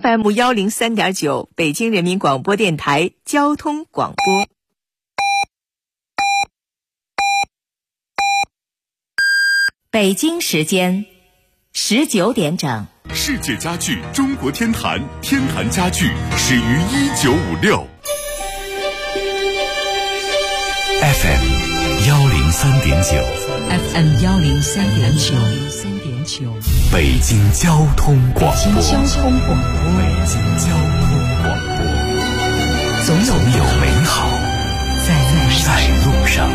FM103.9，北京人民广播电台交通广播。北京时间19点整。 世界家具中国天坛，天坛家具始于1956。FM 103.9 FM 103.9， 北京交通广播。 北京交通广播，总有美好在路上。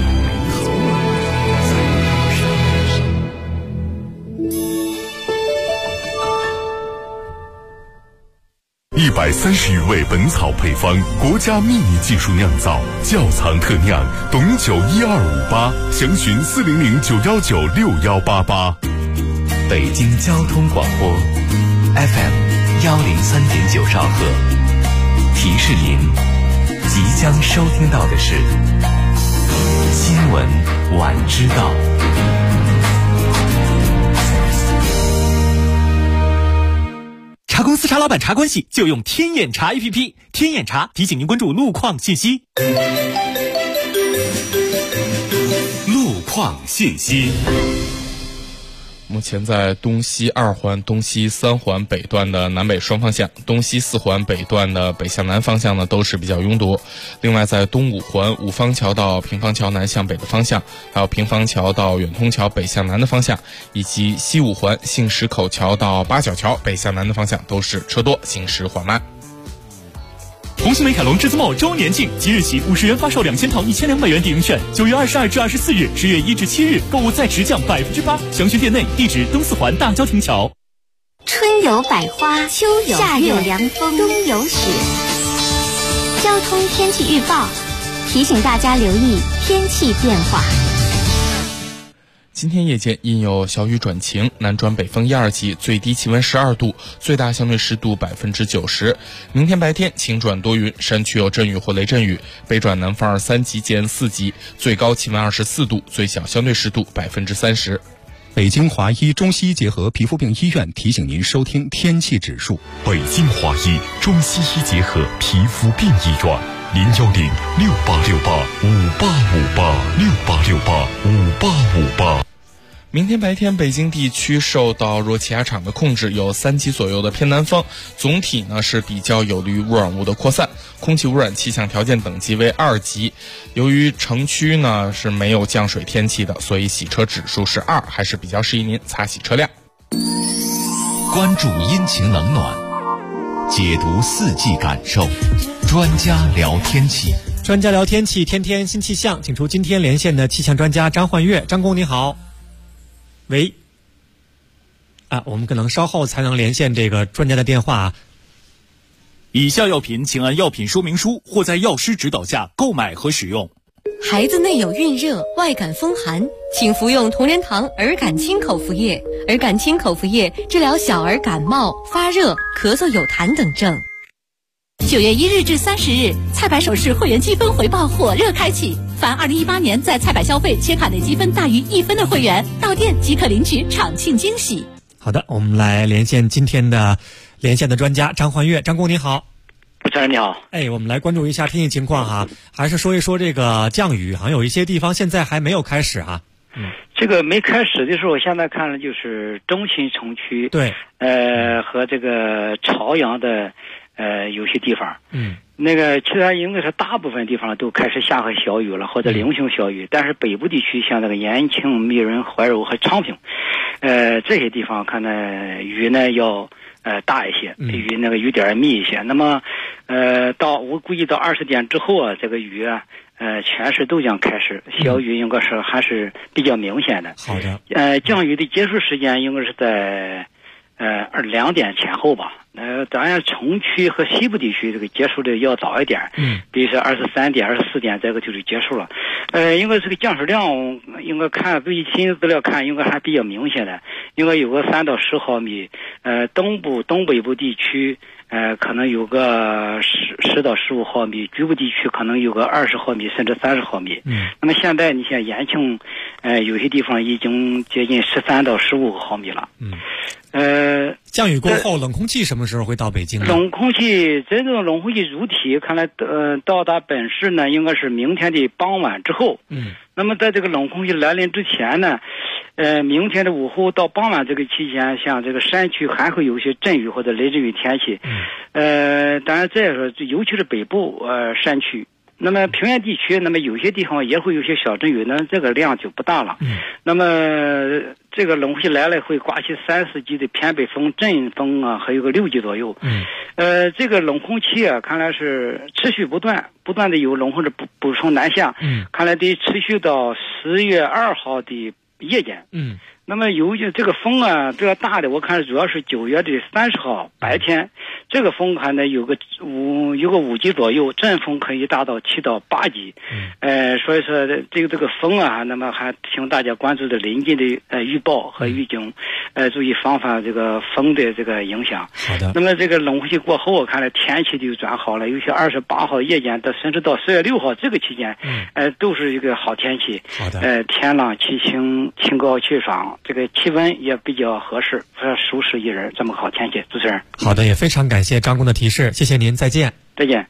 130余味本草配方，国家秘密技术酿造，窖藏特酿，董酒12588，详询40091961888。 北京交通广播 FM 103.9兆赫，提示您即将收听到的是新闻晚知道。 茶公司茶老板茶关系就用天眼查 APP， 天眼查提醒您关注路况信息。 路况信息。 目前在东西2环、东西3环北段的南北双方向，东西4环北段的北向南方向呢都是比较拥堵。另外在东5环五方桥到平房桥南向北的方向，还有平房桥到远通桥北向南的方向，以及西5环杏石口桥到八角桥北向南的方向都是车多，行驶缓慢。 红星美凯龙至尊茂周年庆，即日起50元发售2000套1200元抵用券，9月22至24日，10月1至7日购物再直降8%，详询店内，地址东4环大郊亭桥。 春有百花，秋有夏有凉风，冬有雪。交通天气预报提醒大家留意天气变化。 今天夜间阴有小雨转晴，南转北风1、2级，最低气温12度，最大相对湿度90%。明天白天晴转多云，山区有阵雨或雷阵雨，北转南风2、3级见4级，最高气温24度，最小相对湿度30%。 北京华医中西医结合皮肤病医院提醒您收听天气指数。 北京华医中西医结合皮肤病医院，0106868586858，686858。 明天白天北京地区受到若气压场的控制，有3级左右的偏南风，总体呢是比较有利于污染物的扩散，空气污染气象条件等级为2级。由于城区呢是没有降水天气的，所以洗车指数是2，还是比较适宜您擦洗车辆。 关注阴晴冷暖，解读四季感受，专家聊天气。 专家聊天气，天天新气象，请出今天连线的气象专家张焕月。张工你好。喂，我们可能稍后才能连线这个专家的电话。以下药品请按药品说明书或在药师指导下购买和使用。 孩子内有孕热、外感风寒，请服用同仁堂儿感清口服液。儿感清口服液治疗小儿感冒、发热、咳嗽有痰等症。9月1日至30日，菜百首饰会员积分回报火热开启，凡2018年在菜百消费且卡内积分大于1分的会员，到店即可领取场庆惊喜。 好的，我们来连线今天的连线的专家张焕月。张工你好。 主持人你好。 我们来关注一下天气情况哈，还是说一说这个降雨，好像有一些地方现在还没有开始哈。 这个没开始的时候，现在看了就是中心城区， 对， 和这个朝阳的有些地方，那个其他应该是大部分地方都开始下个小雨了，或者零星小雨，但是北部地区像这个延庆、密云、怀柔和昌平，这些地方看呢雨呢要大一些，雨那个雨点密一些。那么我估计到20点之后这个雨全市都将开始，小雨应该是还是比较明显的。 好的。 降雨的结束时间应该是在2点前后吧。当然城区和西部地区这个结束的要早一点，比如说23点、24点这个就是结束了。应该这个降水量应该看最新资料看应该还比较明显的，应该有个3到10毫米。东北部地区可能有个10到15毫米，局部地区可能有个20毫米甚至30毫米。那么现在你像延庆有些地方已经接近13到15毫米了。 降雨过后，冷空气什么时候会到北京呢？ 冷空气真正冷空气主体看来到达本市呢，应该是明天的傍晚之后。那么在这个冷空气来临之前呢，明天的午后到傍晚这个期间，像这个山区还会有一些阵雨或者雷阵雨天气。当然这也说，尤其是北部山区。那么平原地区，那么有些地方也会有些小阵雨，那这个量就不大了。那么这个冷空气来了会刮起3-4级的偏北风、阵风啊，还有个6级左右。这个冷空气啊，看来是持续不断的有冷空气补充南下。看来得持续到10月2号的夜间。那么由于这个风啊比较大的，我看主要是9月的30号白天，这个风还呢有个5级左右，阵风可以达到7到8级。所以说这个风啊，那么还请大家关注的临近的预报和预警，注意防范这个风的这个影响。 好的。 那么这个冷空气过后，我看来天气就转好了，尤其28号夜间甚至到10月6号这个期间，都是一个好天气。 好的。 天朗气清，清高气爽。这个气温也比较合适，舒适宜人，这么好天气。主持人， 好的，也非常感谢张工的提示，谢谢您，再见。 再见。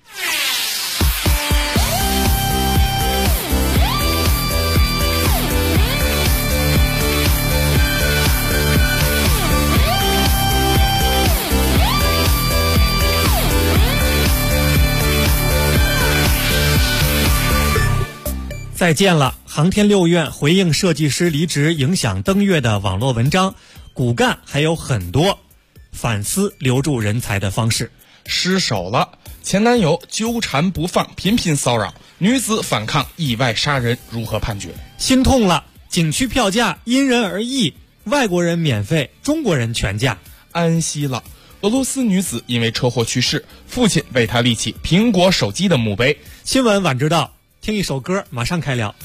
再见了。航天6院回应设计师离职影响登月的网络文章，骨干还有很多，反思留住人才的方式。 失手了，前男友纠缠不放，频频骚扰，女子反抗意外杀人，如何判决？ 心痛了，景区票价因人而异，外国人免费，中国人全价。 安息了，俄罗斯女子因为车祸去世，父亲为她立起苹果手机的墓碑。 新闻晚知道，听一首歌，马上开聊。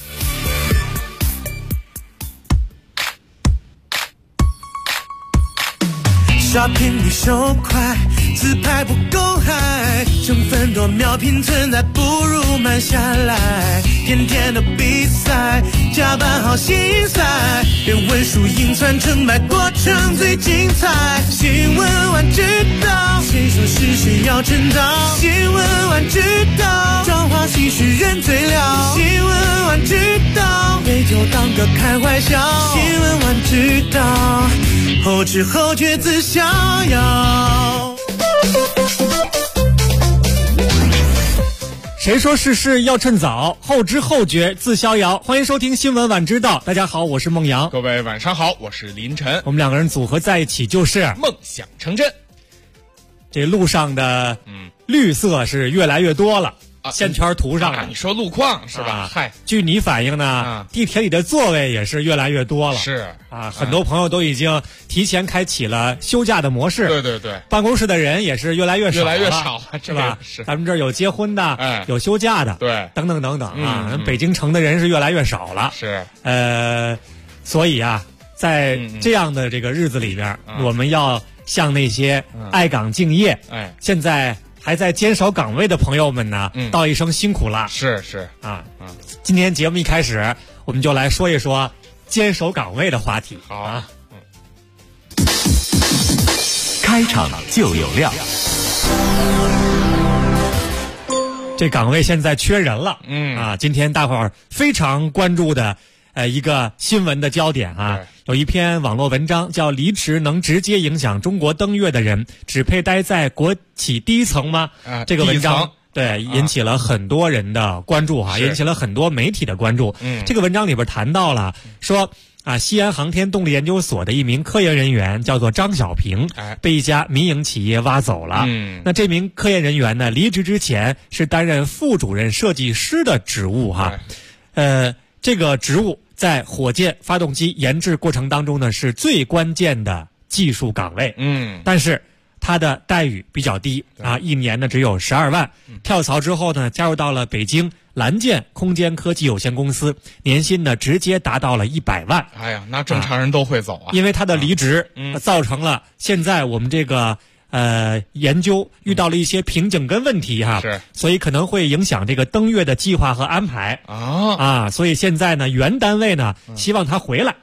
shopping 的手快，自拍不够嗨，成分多秒拼存在，不如慢下来。天天的比赛，加班好心塞，别问输赢算成败，过程最精彩。新闻晚知道，谁说是谁要称道？新闻晚知道，装花其实人最了。新闻晚知道，没就当个开玩笑。新闻晚知道，后知后觉自逍遥。 谁说世事要趁早，后知后觉自逍遥。欢迎收听新闻晚知道，大家好，我是孟阳。 各位晚上好，我是林晨。 我们两个人组合在一起就是梦想成真。 这路上的绿色是越来越多了，线圈涂上了。 你说路况是吧？嗨， 据你反映呢，地铁里的座位也是越来越多了。 是啊，很多朋友都已经提前开启了休假的模式。 对对对， 办公室的人也是越来越少了，是吧？ 是咱们这儿有结婚的，有休假的， 对， 等等等等啊。北京城的人是越来越少了。 是， 所以啊，在这样的这个日子里边，我们要向那些爱岗敬业，现在还在坚守岗位的朋友们呢，道一声辛苦了。 是啊，今天节目一开始，我们就来说一说坚守岗位的话题。 好啊， 开场就有料。 这岗位现在缺人了，今天大伙儿非常关注的一个新闻的焦点啊。有一篇网络文章叫离职能直接影响中国登月的人只配待在国企低层吗？这个文章对引起了很多人的关注引起了很多媒体的关注。这个文章里边谈到了说西安航天动力研究所的一名科研人员叫做张小平，被一家民营企业挖走了。那这名科研人员呢，离职之前是担任副主任设计师的职务这个职务在火箭发动机研制过程当中呢，是最关键的技术岗位。但是他的待遇比较低一年呢只有12万。跳槽之后呢，加入到了北京蓝箭空间科技有限公司，年薪呢直接达到了100万。 哎呀，那正常人都会走因为他的离职造成了现在我们这个研究遇到了一些瓶颈跟问题是， 所以可能会影响这个登月的计划和安排所以现在呢原单位呢希望他回来。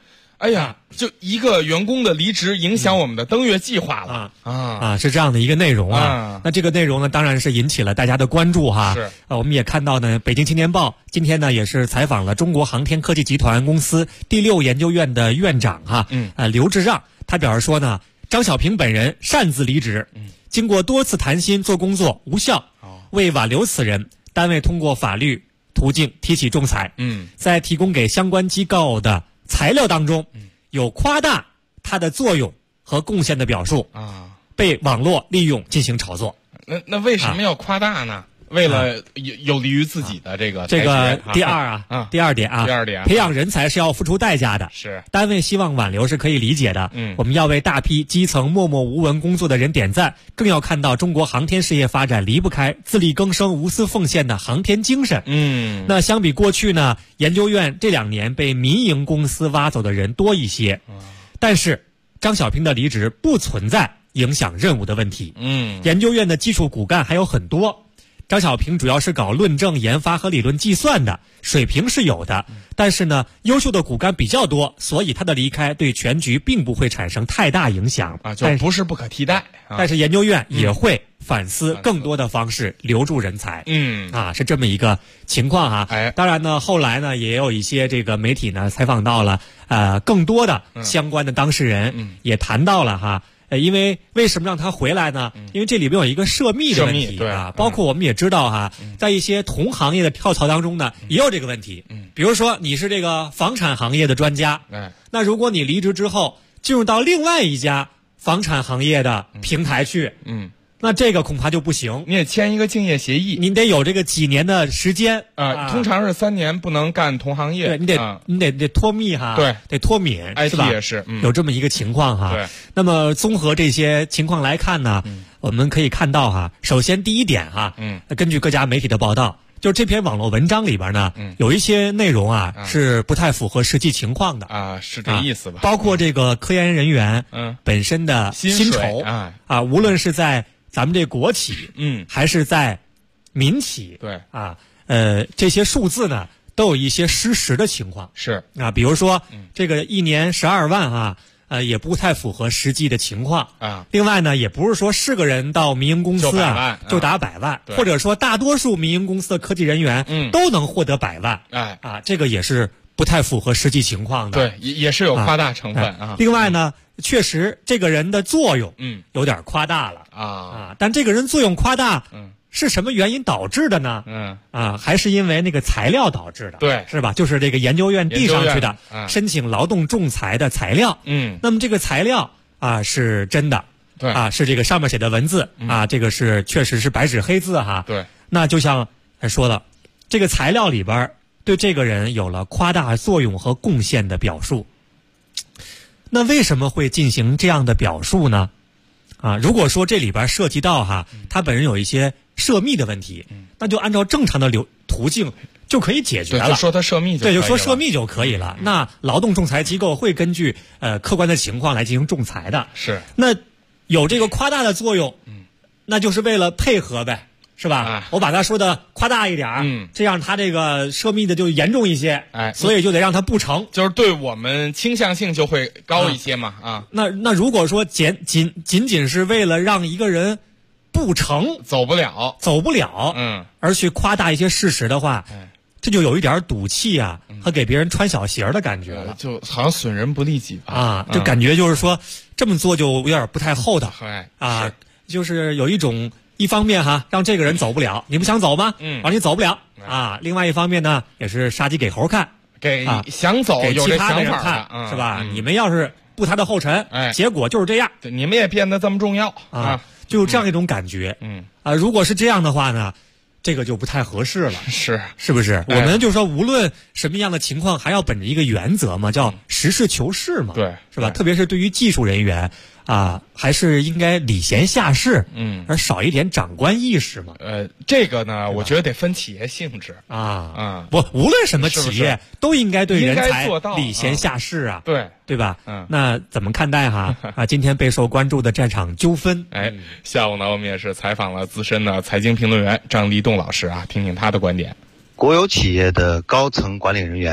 哎呀，就一个员工的离职影响我们的登月计划了是这样的一个内容啊。那这个内容呢，当然是引起了大家的关注哈。 是我们也看到呢，北京青年报今天呢也是采访了中国航天科技集团公司第6研究院的院长哈，刘志让，他表示说呢，张小平本人擅自离职，经过多次谈心做工作无效，为挽留此人，单位通过法律途径提起仲裁。在提供给相关机构的材料当中，有夸大它的作用和贡献的表述被网络利用进行炒作。 那为什么要夸大呢？为了有利于自己的这个第二点，培养人才是要付出代价的， 是单位希望挽留是可以理解的。我们要为大批基层默默无闻工作的人点赞，更要看到中国航天事业发展离不开自力更生、无私奉献的航天精神。那相比过去呢，研究院这2年被民营公司挖走的人多一些，但是张小平的离职不存在影响任务的问题。研究院的基础骨干还有很多。张小平主要是搞论证研发和理论计算的，水平是有的，但是呢，优秀的骨干比较多，所以他的离开对全局并不会产生太大影响就不是不可替代。 但是研究院也会反思更多的方式留住人才。是这么一个情况哈。当然呢，后来呢，也有一些这个媒体呢采访到了更多的相关的当事人，也谈到了哈。因为什么让他回来呢？因为这里边有一个涉密的问题包括我们也知道哈，在一些同行业的跳槽当中呢，也有这个问题。比如说你是这个房产行业的专家，那如果你离职之后进入到另外一家房产行业的平台去，那这个恐怕就不行。 你得签一个竞业协议， 你得有这个几年的时间通常是3年，不能干同行业。 对，你得脱密哈， 对， 得脱敏，是吧？ 也是有这么一个情况哈。 对。 那么综合这些情况来看呢，我们可以看到哈，首先第一点哈，根据各家媒体的报道，就是这篇网络文章里边呢，有一些内容是不太符合实际情况的是这意思吧？ 包括这个科研人员本身的薪酬无论是在咱们这国企还是在民企， 对这些数字呢都有一些失实的情况。 是比如说这个1年12万也不太符合实际的情况另外呢，也不是说是个人到民营公司就打100万，或者说大多数民营公司的科技人员都能获得100万这个也是不太符合实际情况的。 对，也是有夸大成分另外呢，确实这个人的作用有点夸大了但这个人作用夸大是什么原因导致的呢？还是因为那个材料导致的？ 对， 是吧？就是这个研究院递上去的申请劳动仲裁的材料。那么这个材料是真的， 对是这个上面写的文字这个是确实是白纸黑字哈。 对， 那就像说了，这个材料里边对这个人有了夸大作用和贡献的表述。那为什么会进行这样的表述呢？如果说这里边涉及到他本人有一些涉密的问题，那就按照正常的途径就可以解决了。 就说他涉密就可以了。 对，就说涉密就可以了。那劳动仲裁机构会根据客观的情况来进行仲裁的。 是。 那有这个夸大的作用，那就是为了配合呗。是吧？我把他说的夸大一点这样他这个涉密的就严重一些，所以就得让他不成， 就是对我们倾向性就会高一些嘛那如果说仅仅是为了让一个人不成， 走不了， 而去夸大一些事实的话，这就有一点赌气和给别人穿小鞋的感觉了， 就好像损人不利己吧就感觉就是说这么做就有点不太厚道就是有一方面让这个人走不了，你不想走吗？让你走不了另外一方面呢，也是杀鸡给猴看， 给想走给有这想其他的人法看，是吧？你们要是步他的后尘，结果就是这样。 你们也变得这么重要就有这样一种感觉。如果是这样的话呢，这个就不太合适了，是不是？我们就说无论什么样的情况，还要本着一个原则嘛，叫实事求是嘛， 对， 是吧？特别是对于技术人员还是应该礼贤下士，而少一点长官意识嘛。 这个呢，我觉得得分企业性质不，无论什么企业都应该对人才做到礼贤下士对吧？ 那怎么看待今天备受关注的这场纠纷？ 下午呢，我们也是采访了资深的财经评论员张立栋老师听听他的观点。 国有企业的高层管理人员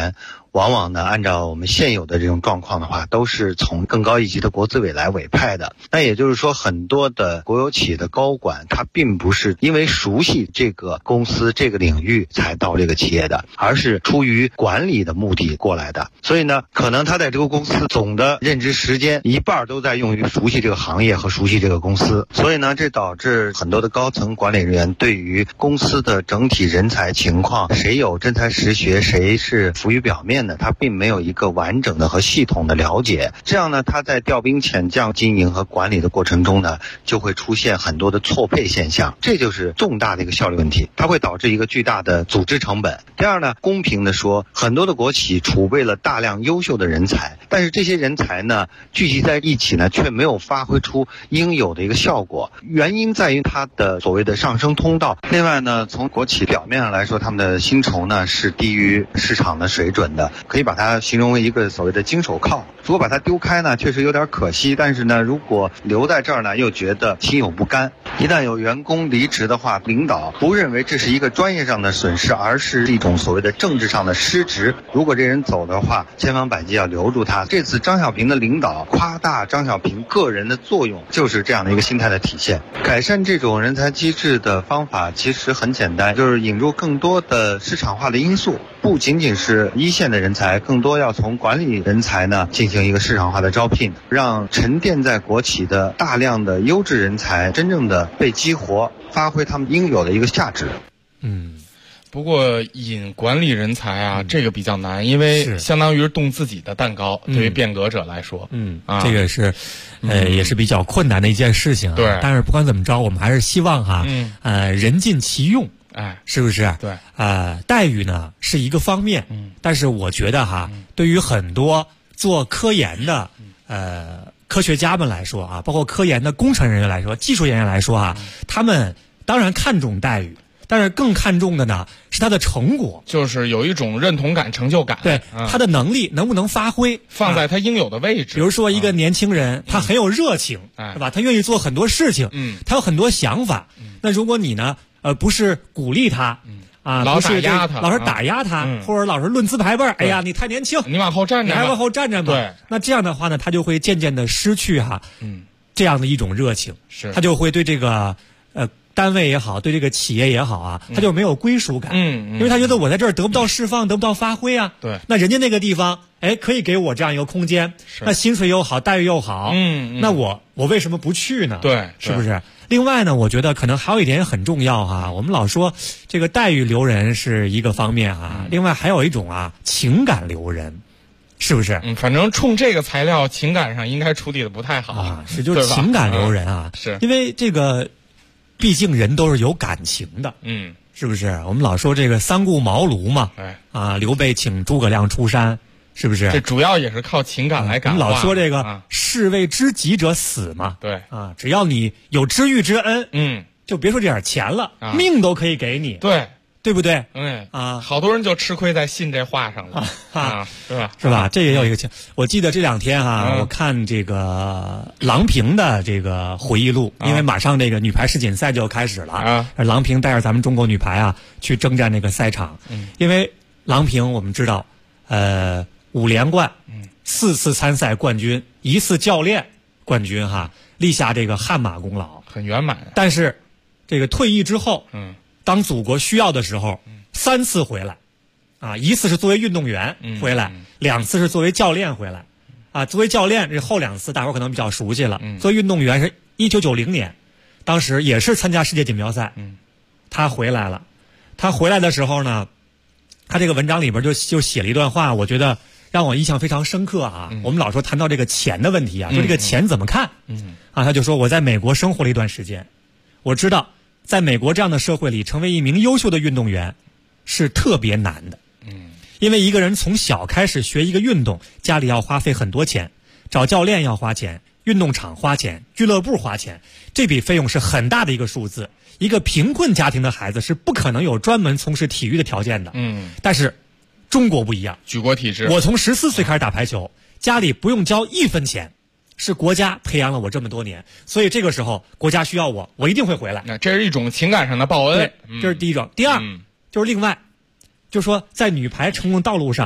往往呢，按照我们现有的这种状况的话，都是从更高一级的国资委来委派的。那也就是说，很多的国有企业的高管，他并不是因为熟悉这个公司这个领域才到这个企业的，而是出于管理的目的过来的。所以呢，可能他在这个公司总的任职时间一半都在用于熟悉这个行业和熟悉这个公司。所以呢，这导致很多的高层管理人员对于公司的整体人才情况，谁有真才实学，谁是浮于表面的，他并没有一个完整的和系统的了解。这样呢，他在调兵遣将经营和管理的过程中呢，就会出现很多的错配现象，这就是重大的一个效率问题，它会导致一个巨大的组织成本。第二呢，公平的说，很多的国企储备了大量优秀的人才，但是这些人才呢聚集在一起呢，却没有发挥出应有的一个效果。原因在于它的所谓的上升通道。另外呢，从国企表面上来说，他们的薪酬呢是低于市场的水准的，可以把它形容为一个所谓的金手铐。如果把它丢开呢，确实有点可惜，但是呢，如果留在这儿呢，又觉得心有不甘。一旦有员工离职的话，领导不认为这是一个专业上的损失，而是一种所谓的政治上的失职。如果这人走的话，千方百计要留住他。这次张小平的领导夸大张小平个人的作用，就是这样的一个心态的体现。改善这种人才机制的方法其实很简单，就是引入更多的市场化的因素，不仅仅是一线的人才，更多要从管理人才呢进行一个市场化的招聘，让沉淀在国企的大量的优质人才真正的被激活，发挥他们应有的一个价值。 不过引管理人才啊，这个比较难，因为相当于是动自己的蛋糕，对于变革者来说， 这个是也是比较困难的一件事情啊。 对， 但是不管怎么着，我们还是希望哈，人尽其用，是不是？ 对， 待遇呢是一个方面，但是我觉得哈，对于很多做科研的科学家们来说啊，包括科研的工程人员来说，技术人员来说啊，他们当然看重待遇，但是更看重的呢是他的成果， 就是有一种认同感、成就感。 对，他的能力能不能发挥， 放在他应有的位置。 比如说一个年轻人，他很有热情，是吧？他愿意做很多事情，他有很多想法。那如果你呢，不是鼓励他， 老打压他， 老是打压他，或者老是论资排辈，哎呀，你太年轻， 你往后站站， 你还往后站站吧。 对， 那这样的话呢，他就会渐渐的失去这样的一种热情，他就会对这个单位也好，对这个企业也好啊，他就没有归属感，因为他觉得我在这儿得不到释放，得不到发挥啊。 对， 那人家那个地方，可以给我这样一个空间，那薪水又好，待遇又好，那我为什么不去呢？ 对， 是不是？另外呢，我觉得可能还有一点很重要哈，我们老说这个待遇留人是一个方面啊，另外还有一种情感留人。是不是？ 反正冲这个材料，情感上应该处理的不太好就是情感留人啊， 是因为这个，毕竟人都是有感情的，是不是？我们老说这个三顾茅庐嘛，刘备请诸葛亮出山，是不是？ 这主要也是靠情感来感化。 我们老说这个士为知己者死嘛， 对只要你有知遇之恩，就别说这点钱了，命都可以给你，对不对？ 好多人就吃亏在信这话上了是吧？ 是吧？这也有一个情。我记得这两天我看这个郎平的这个回忆录，因为马上这个女排世锦赛就要开始了郎平带着咱们中国女排去征战那个赛场，因为郎平我们知道5连冠，4次参赛冠军，1次教练冠军立下这个汗马功劳， 很圆满。 但是这个退役之后当祖国需要的时候，3次回来， 1次是作为运动员回来，2次是作为教练回来，作为教练这后2次大伙可能比较熟悉了，作为运动员是1990年，当时也是参加世界锦标赛，他回来了，他回来的时候呢，他这个文章里边就写了一段话，我觉得让我印象非常深刻我们老说谈到这个钱的问题说这个钱怎么看他就说我在美国生活了一段时间，我知道在美国这样的社会里，成为一名优秀的运动员是特别难的。因为一个人从小开始学一个运动，家里要花费很多钱，找教练要花钱，运动场花钱，俱乐部花钱，这笔费用是很大的一个数字。一个贫困家庭的孩子是不可能有专门从事体育的条件的。但是中国不一样， 举国体制。 我从14岁开始打排球，家里不用交1分钱。是国家培养了我这么多年，所以这个时候国家需要我一定会回来。 这是一种情感上的报恩。 对，这是第一种。第二，就是另外，就是说在女排成功道路上，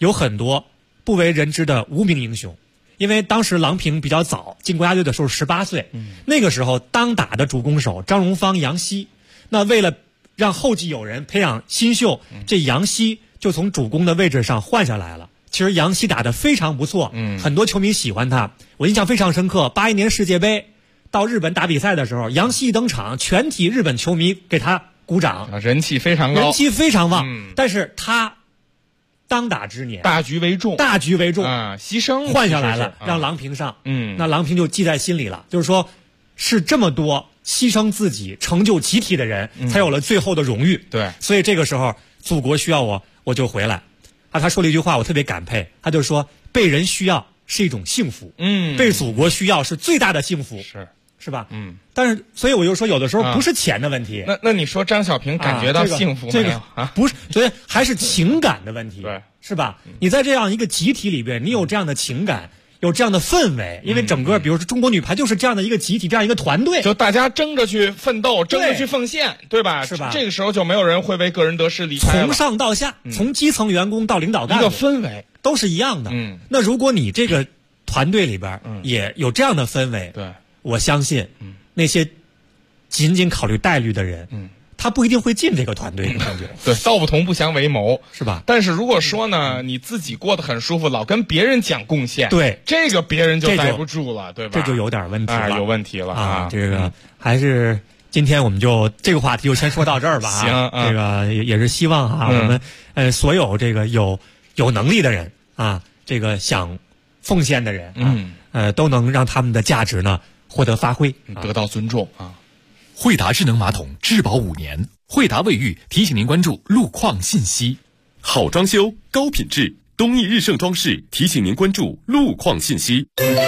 有很多不为人知的无名英雄。因为当时郎平比较早进国家队的时候18岁，那个时候当打的主攻手张荣芳、杨希，那为了让后继有人培养新秀，这杨希就从主攻的位置上换下来了。其实杨希打得非常不错，很多球迷喜欢他。我印象非常深刻，81年世界杯到日本打比赛的时候，杨希一登场，全体日本球迷给他鼓掌， 人气非常高， 人气非常旺。但是他当打之年， 大局为重啊， 牺牲换下来了，让郎平上，那郎平就记在心里了，就是说，是这么多牺牲自己成就集体的人，才有了最后的荣誉。 对， 所以这个时候，祖国需要我，我就回来。他说了一句话，我特别感佩，他就说，被人需要是一种幸福，被祖国需要是最大的幸福，是吧？但是，所以我就说，有的时候不是钱的问题。 那你说张小平感觉到幸福没有啊？ 不是，所以还是情感的问题， 对， 是吧？你在这样一个集体里边，你有这样的情感，有这样的氛围，因为整个，比如说中国女排就是这样的一个集体，这样一个团队， 就大家争着去奋斗，争着去奉献，对吧？ 是吧？ 这个时候就没有人会为个人得失离开了。 从上到下，从基层员工到领导干部， 一个氛围都是一样的。那如果你这个团队里边也有这样的氛围， 对， 我相信，那些仅仅考虑待遇的人，他不一定会进这个团队的感觉。 对，道不同不相为谋， 是吧？ 但是如果说呢，你自己过得很舒服，老跟别人讲贡献， 对， 这个别人就待不住了，对吧？ 这就有点问题了， 有问题了啊！这个还是今天我们就这个话题就先说到这儿吧。 行， 这个也是希望啊，我们所有这个有能力的人啊，这个想奉献的人，都能让他们的价值呢获得发挥， 得到尊重啊。 惠达智能马桶质保5年，惠达卫浴提醒您关注路况信息。 好装修，高品质，东义日盛装饰提醒您关注路况信息。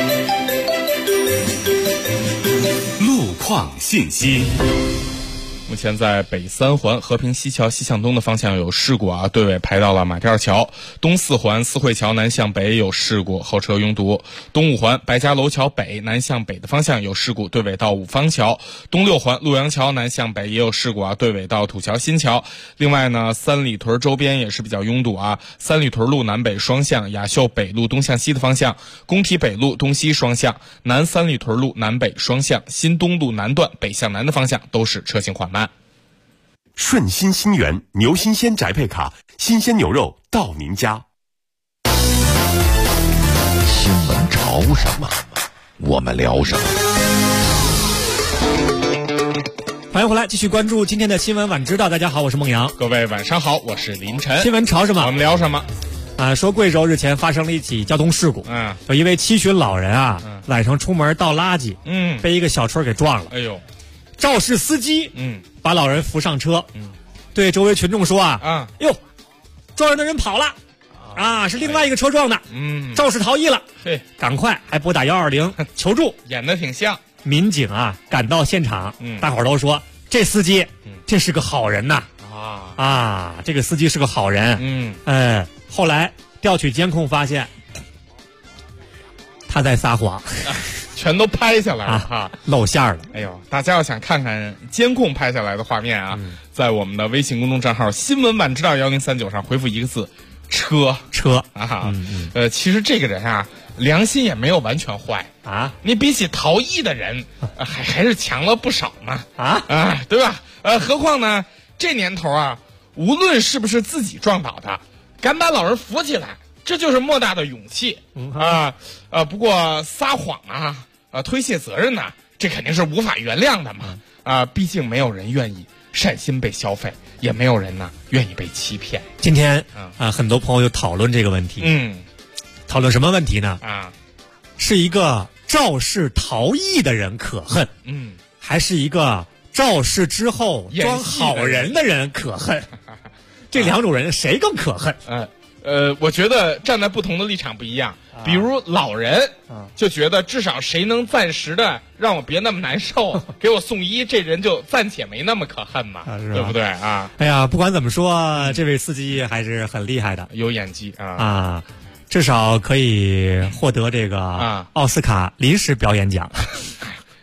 路况信息。 目前在北三环和平西桥西向东的方向有事故啊，队尾排到了马甸桥。东四环四惠桥南向北有事故，后车拥堵。东五环白家楼桥北南向北的方向有事故，队尾到五方桥。东六环陆阳桥南向北也有事故啊，队尾到土桥新桥。另外呢，三里屯周边也是比较拥堵啊，三里屯路南北双向，雅秀北路东向西的方向，工体北路东西双向，南三里屯路南北双向，新东路南段北向南的方向都是车行缓慢。 顺心新源牛新鲜宅配卡，新鲜牛肉到您家。 新闻潮什么，我们聊什么。 欢迎回来，继续关注今天的新闻晚知道。大家好，我是孟阳。 各位晚上好，我是林晨。 新闻潮什么， 我们聊什么？ 说贵州日前发生了一起交通事故，有一位七旬老人啊，晚上出门倒垃圾，被一个小车给撞了。 哎呦！ 肇事司机把老人扶上车，对周围群众说哟，撞人的人跑了啊，是另外一个车撞的，肇事逃逸了，赶快还拨打120求助。 演得挺像。 民警啊赶到现场，大伙儿都说这司机这是个好人呐，这个司机是个好人。后来调取监控发现他在撒谎。 全都拍下来了哈， 露馅了。 哎呦，大家要想看看监控拍下来的画面啊，在我们的微信公众账号新闻晚知道1039上回复一个字车啊。其实这个人啊良心也没有完全坏啊，你比起逃逸的人还是强了不少呢对吧？何况呢这年头啊，无论是不是自己撞倒的，敢把老人扶起来，这就是莫大的勇气不过撒谎推卸责任呐，这肯定是无法原谅的嘛毕竟没有人愿意善心被消费，也没有人呢愿意被欺骗。 今天很多朋友讨论这个问题，讨论什么问题呢？是一个肇事逃逸的人可恨，还是一个肇事之后装好人的人可恨？这两种人谁更可恨？ 我觉得站在不同的立场不一样。比如老人就觉得至少谁能暂时的让我别那么难受，给我送医，这人就暂且没那么可恨嘛，对不对啊？ 哎呀，不管怎么说，这位司机还是很厉害的， 有演技至少可以获得这个奥斯卡临时表演奖。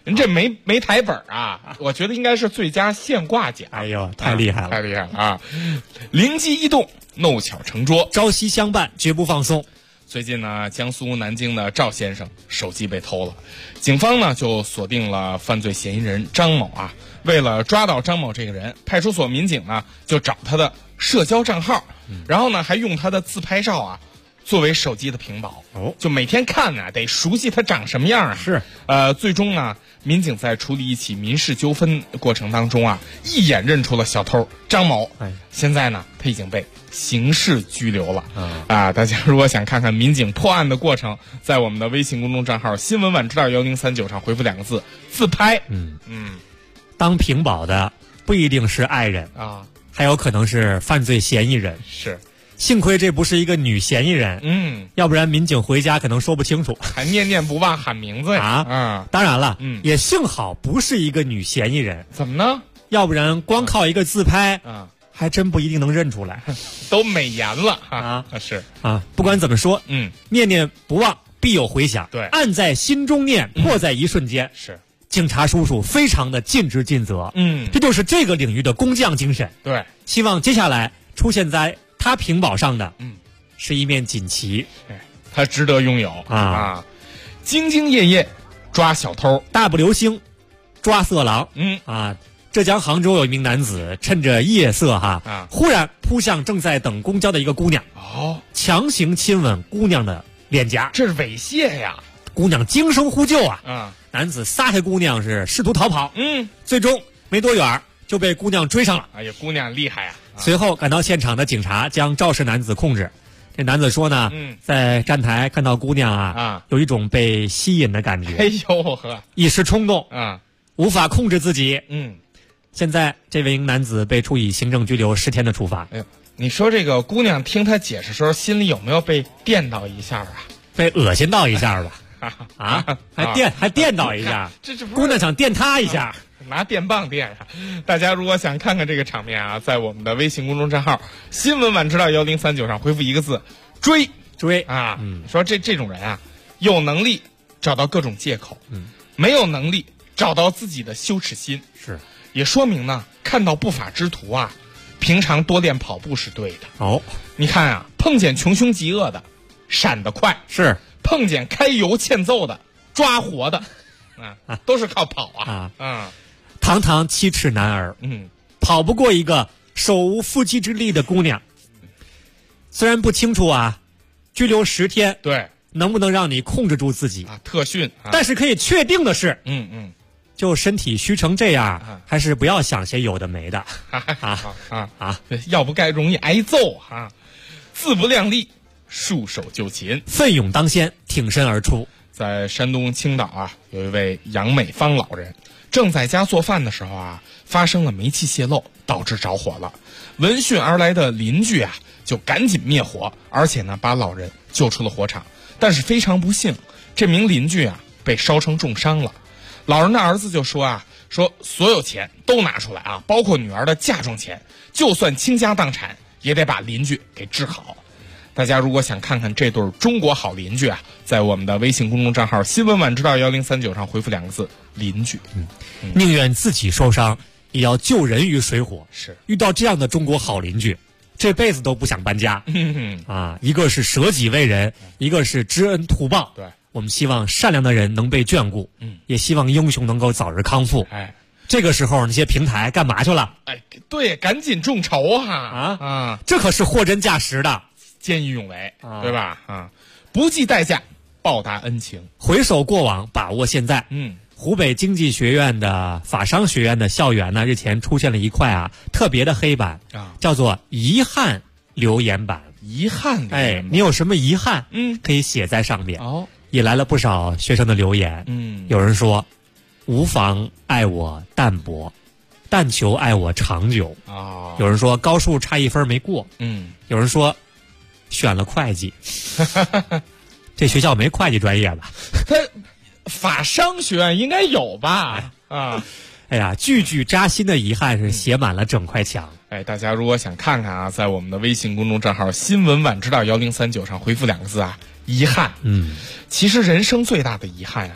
人这没台本啊，我觉得应该是最佳现挂奖。 哎呦，太厉害了， 太厉害了啊！灵机一动，弄巧成拙， 朝夕相伴，绝不放松。 最近呢，江苏南京的赵先生手机被偷了，警方呢就锁定了犯罪嫌疑人张某啊。为了抓到张某这个人，派出所民警呢就找他的社交账号，然后呢还用他的自拍照啊作为手机的屏保，就每天看啊，得熟悉他长什么样啊。 是， 最终呢，民警在处理一起民事纠纷过程当中啊，一眼认出了小偷张某。现在呢，他已经被刑事拘留了。大家如果想看看民警破案的过程，在我们的微信公众账号新闻晚知道1039上回复2个字自拍。 当屏保的不一定是爱人啊， 还有可能是犯罪嫌疑人。 是。 幸亏这不是一个女嫌疑人，要不然民警回家可能说不清楚， 还念念不忘喊名字呀。 当然了，也幸好不是一个女嫌疑人。 怎么呢？ 要不然光靠一个自拍，还真不一定能认出来。 都美颜了啊！是啊，不管怎么说，念念不忘必有回响。 对， 暗在心中念，迫在一瞬间。 是， 警察叔叔非常的尽职尽责。这就是这个领域的工匠精神。 对， 希望接下来出现在他屏保上的，是一面锦旗， 他值得拥有啊！兢兢业业抓小偷， 大步流星抓色狼。浙江杭州有一名男子趁着夜色忽然扑向正在等公交的一个姑娘，强行亲吻姑娘的脸颊， 这是猥亵呀！ 姑娘惊声呼救啊！男子撒开姑娘是试图逃跑，最终没多远就被姑娘追上了。 哎呀，姑娘厉害啊！ 随后赶到现场的警察将肇事男子控制。这男子说呢，在站台看到姑娘有一种被吸引的感觉。 哎呦呵， 一时冲动无法控制自己。现在这位男子被处以行政拘留10天的处罚。 哎呦，你说这个姑娘听他解释时候，心里有没有被电到一下啊？ 被恶心到一下吧？还电到一下？ 这姑娘想电他一下。 拿电棒电啊！大家如果想看看这个场面啊，在我们的微信公众账号新闻晚知道1039上回复1个字追啊！说这种人啊，有能力找到各种借口，没有能力找到自己的羞耻心， 是也说明呢，看到不法之徒啊，平常多练跑步是对的。你看啊，碰见穷凶极恶的闪得快， 是碰见开油欠揍的抓活的都是靠跑堂堂7尺男儿，跑不过一个手无缚鸡之力的姑娘。虽然不清楚拘留10天， 对， 能不能让你控制住自己特训但是可以确定的是，就身体虚成这样，还是不要想些有的没的要不该容易挨揍自不量力，束手就擒， 奋勇当先，挺身而出。 在山东青岛有一位杨美芳老人正在家做饭的时候发生了煤气泄漏，导致着火了。闻讯而来的邻居就赶紧灭火，而且呢把老人救出了火场。但是非常不幸，这名邻居被烧成重伤了。老人的儿子就说所有钱都拿出来包括女儿的嫁妆钱，就算倾家荡产也得把邻居给治好。大家如果想看看这对中国好邻居在我们的微信公众账号新闻晚知道1039上回复2个字邻居。 宁愿自己受伤也要救人于水火。 是， 遇到这样的中国好邻居，这辈子都不想搬家。一个是舍己为人，一个是知恩图报。 对， 我们希望善良的人能被眷顾，也希望英雄能够早日康复。这个时候那些平台干嘛去了？ 对，赶紧众筹这可是货真价实的， 见义勇为，对吧？不计代价报答恩情， 回首过往，把握现在。湖北经济学院的法商学院的校园呢，日前出现了一块特别的黑板叫做遗憾留言板。 遗憾留言板， 你有什么遗憾可以写在上面。引来了不少学生的留言。有人说无妨爱我淡薄，但求爱我长久。有人说高数差1分没过。有人说选了会计这学校没会计专业吧？ 他法商学院应该有吧？ 哎呀，句句扎心的遗憾是写满了整块墙。 大家如果想看看在我们的微信公众账号新闻晚知道1039上回复2个字遗憾。其实人生最大的遗憾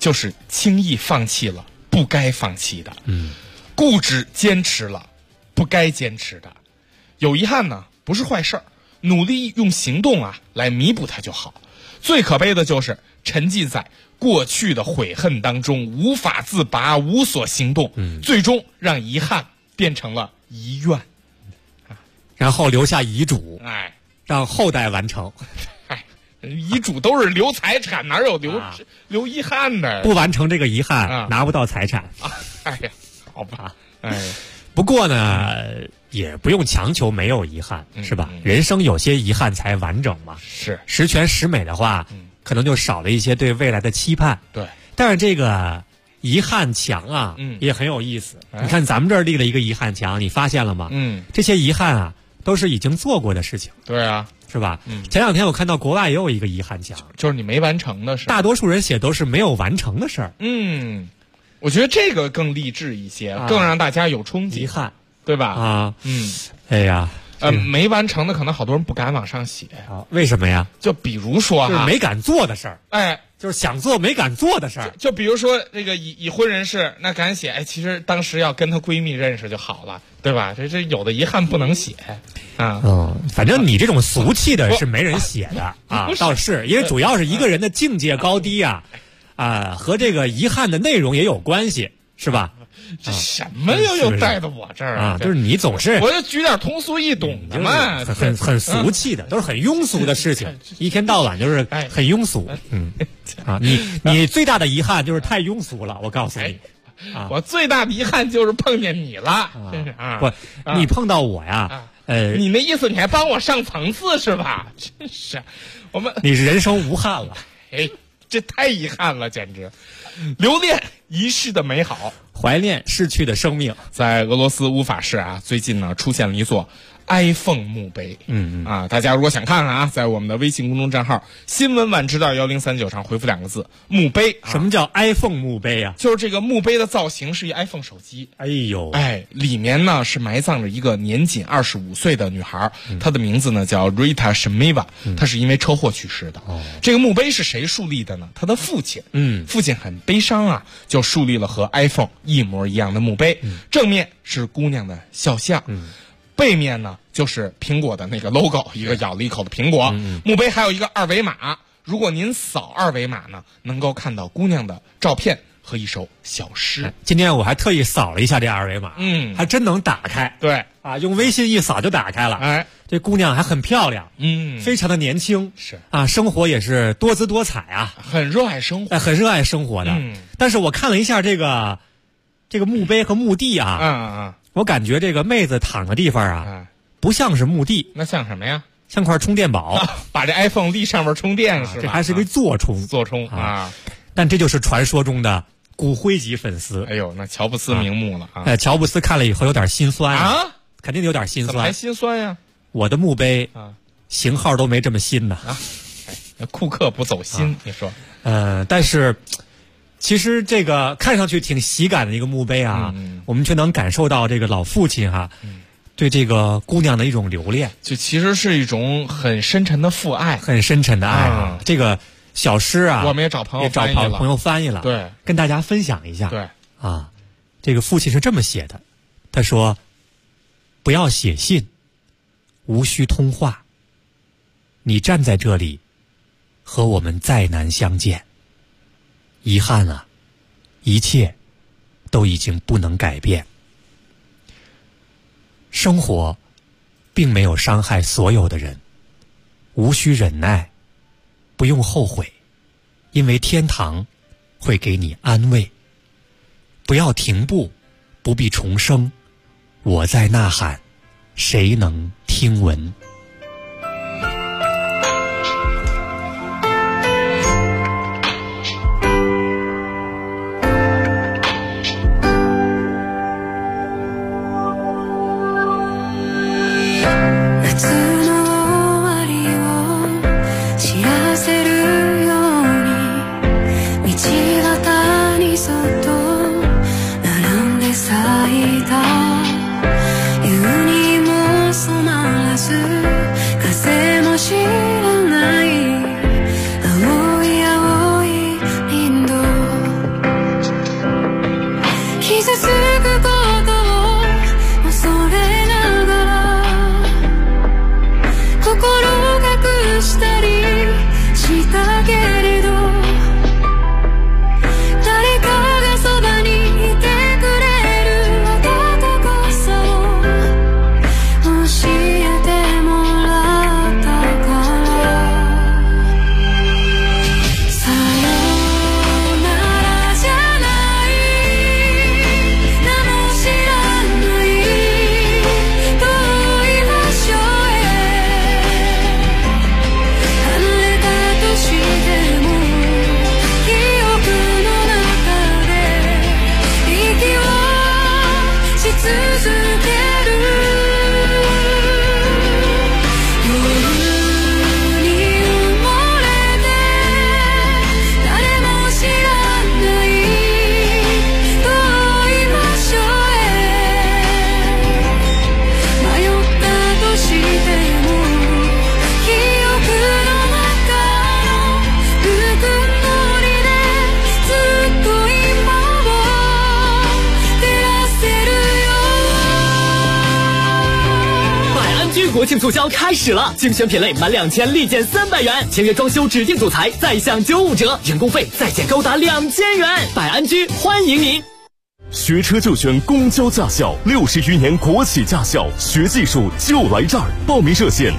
就是轻易放弃了不该放弃的，固执坚持了不该坚持的。有遗憾呢，不是坏事儿，努力用行动啊来弥补它就好。最可悲的就是沉浸在过去的悔恨当中，无法自拔，无所行动，最终让遗憾变成了遗愿， 然后留下遗嘱， 哎， 让后代完成。 哎，遗嘱都是留财产，哪有留遗憾的？ 不完成这个遗憾，拿不到财产。 哎呀，好吧，哎， 不过呢，也不用强求没有遗憾，是吧？人生有些遗憾才完整嘛。 是十全十美的话，可能就少了一些对未来的期盼。 对， 但是这个遗憾墙啊，也很有意思。你看咱们这儿立了一个遗憾墙，你发现了吗？这些遗憾啊，都是已经做过的事情。 对啊， 是吧？前两天我看到国外也有一个遗憾墙， 就是你没完成的事。 大多数人写都是没有完成的事儿。 我觉得这个更励志一些，更让大家有憧憬。 遗憾， 对吧？ 哎呀。 没完成的可能好多人不敢往上写， 为什么呀？ 就比如说就是没敢做的事儿， 哎， 就是想做没敢做的事儿。 就比如说这个已婚人士，那敢写，哎，其实当时要跟她闺蜜认识就好了，对吧？这有的遗憾不能写啊。 反正你这种俗气的是没人写的啊，倒是因为主要是一个人的境界高低啊，和这个遗憾的内容也有关系，是吧？ 这什么又带到我这儿啊？就是你总是我就举点通俗易懂的嘛， 很俗气的，都是很庸俗的事情，一天到晚就是很庸俗。你最大的遗憾就是太庸俗了，我告诉你。 我最大的遗憾就是碰见你了，真是啊！ 不，你碰到我呀？ 你那意思你还帮我上层次是吧？真是， 你是人生无憾了。 哎，这太遗憾了，简直！留恋遗失的美好， 怀念逝去的生命。 在俄罗斯乌法市啊，最近呢出现了一座iPhone 墓碑。大家如果想看看啊，在我们的微信公众账号新闻晚知道1039上回复2个字墓碑。 什么叫 iPhone 墓碑啊？ 就是这个墓碑的造型是一 iPhone 手机。 哎呦， 里面呢是埋葬着一个年仅25岁的女孩，她的名字呢叫 Rita Shmeva，她是因为车祸去世的。这个墓碑是谁树立的呢？她的父亲。父亲很悲伤啊，就树立了和 iPhone 一模一样的墓碑。正面是姑娘的肖像。背面呢就是苹果的那个 logo， 一个咬了一口的苹果。墓碑还有一个二维码，如果您扫二维码呢，能够看到姑娘的照片和一首小诗。 今天我还特意扫了一下这二维码，还真能打开。 对啊，用微信一扫就打开了。这姑娘还很漂亮，非常的年轻， 是啊，生活也是多姿多彩啊， 很热爱生活， 很热爱生活的。但是我看了一下这个墓碑和墓地啊， 我感觉这个妹子躺的地方啊，不像是墓地， 那像什么呀？ 像块充电宝， 把这 iPhone 立上面充电是吧？ 这还是个座充啊！ 但这就是传说中的骨灰级粉丝。 哎呦，那乔布斯名目了啊！ 乔布斯看了以后有点心酸啊，肯定有点心酸。 怎么还心酸呀？ 我的墓碑型号都没这么新呢库克不走心，你说？ 但是。其实这个看上去挺喜感的一个墓碑啊，我们却能感受到这个老父亲对这个姑娘的一种留恋， 就其实是一种很深沉的父爱， 很深沉的爱啊。这个小诗啊， 我们也找朋友翻译了， 对， 跟大家分享一下。 对啊，这个父亲是这么写的，他说：“不要写信，无需通话，你站在这里，和我们再难相见。遗憾啊，一切都已经不能改变。生活并没有伤害所有的人，无需忍耐，不用后悔，因为天堂会给你安慰。不要停步，不必重生，我在呐喊，谁能听闻？” 居国庆促销开始了，精选品类满2000立减300元，签约装修指定主材再享95折，人工费再减高达2000元。百安居欢迎您。 学车就选公交驾校，60余年国企驾校，学技术就来这儿。报名热线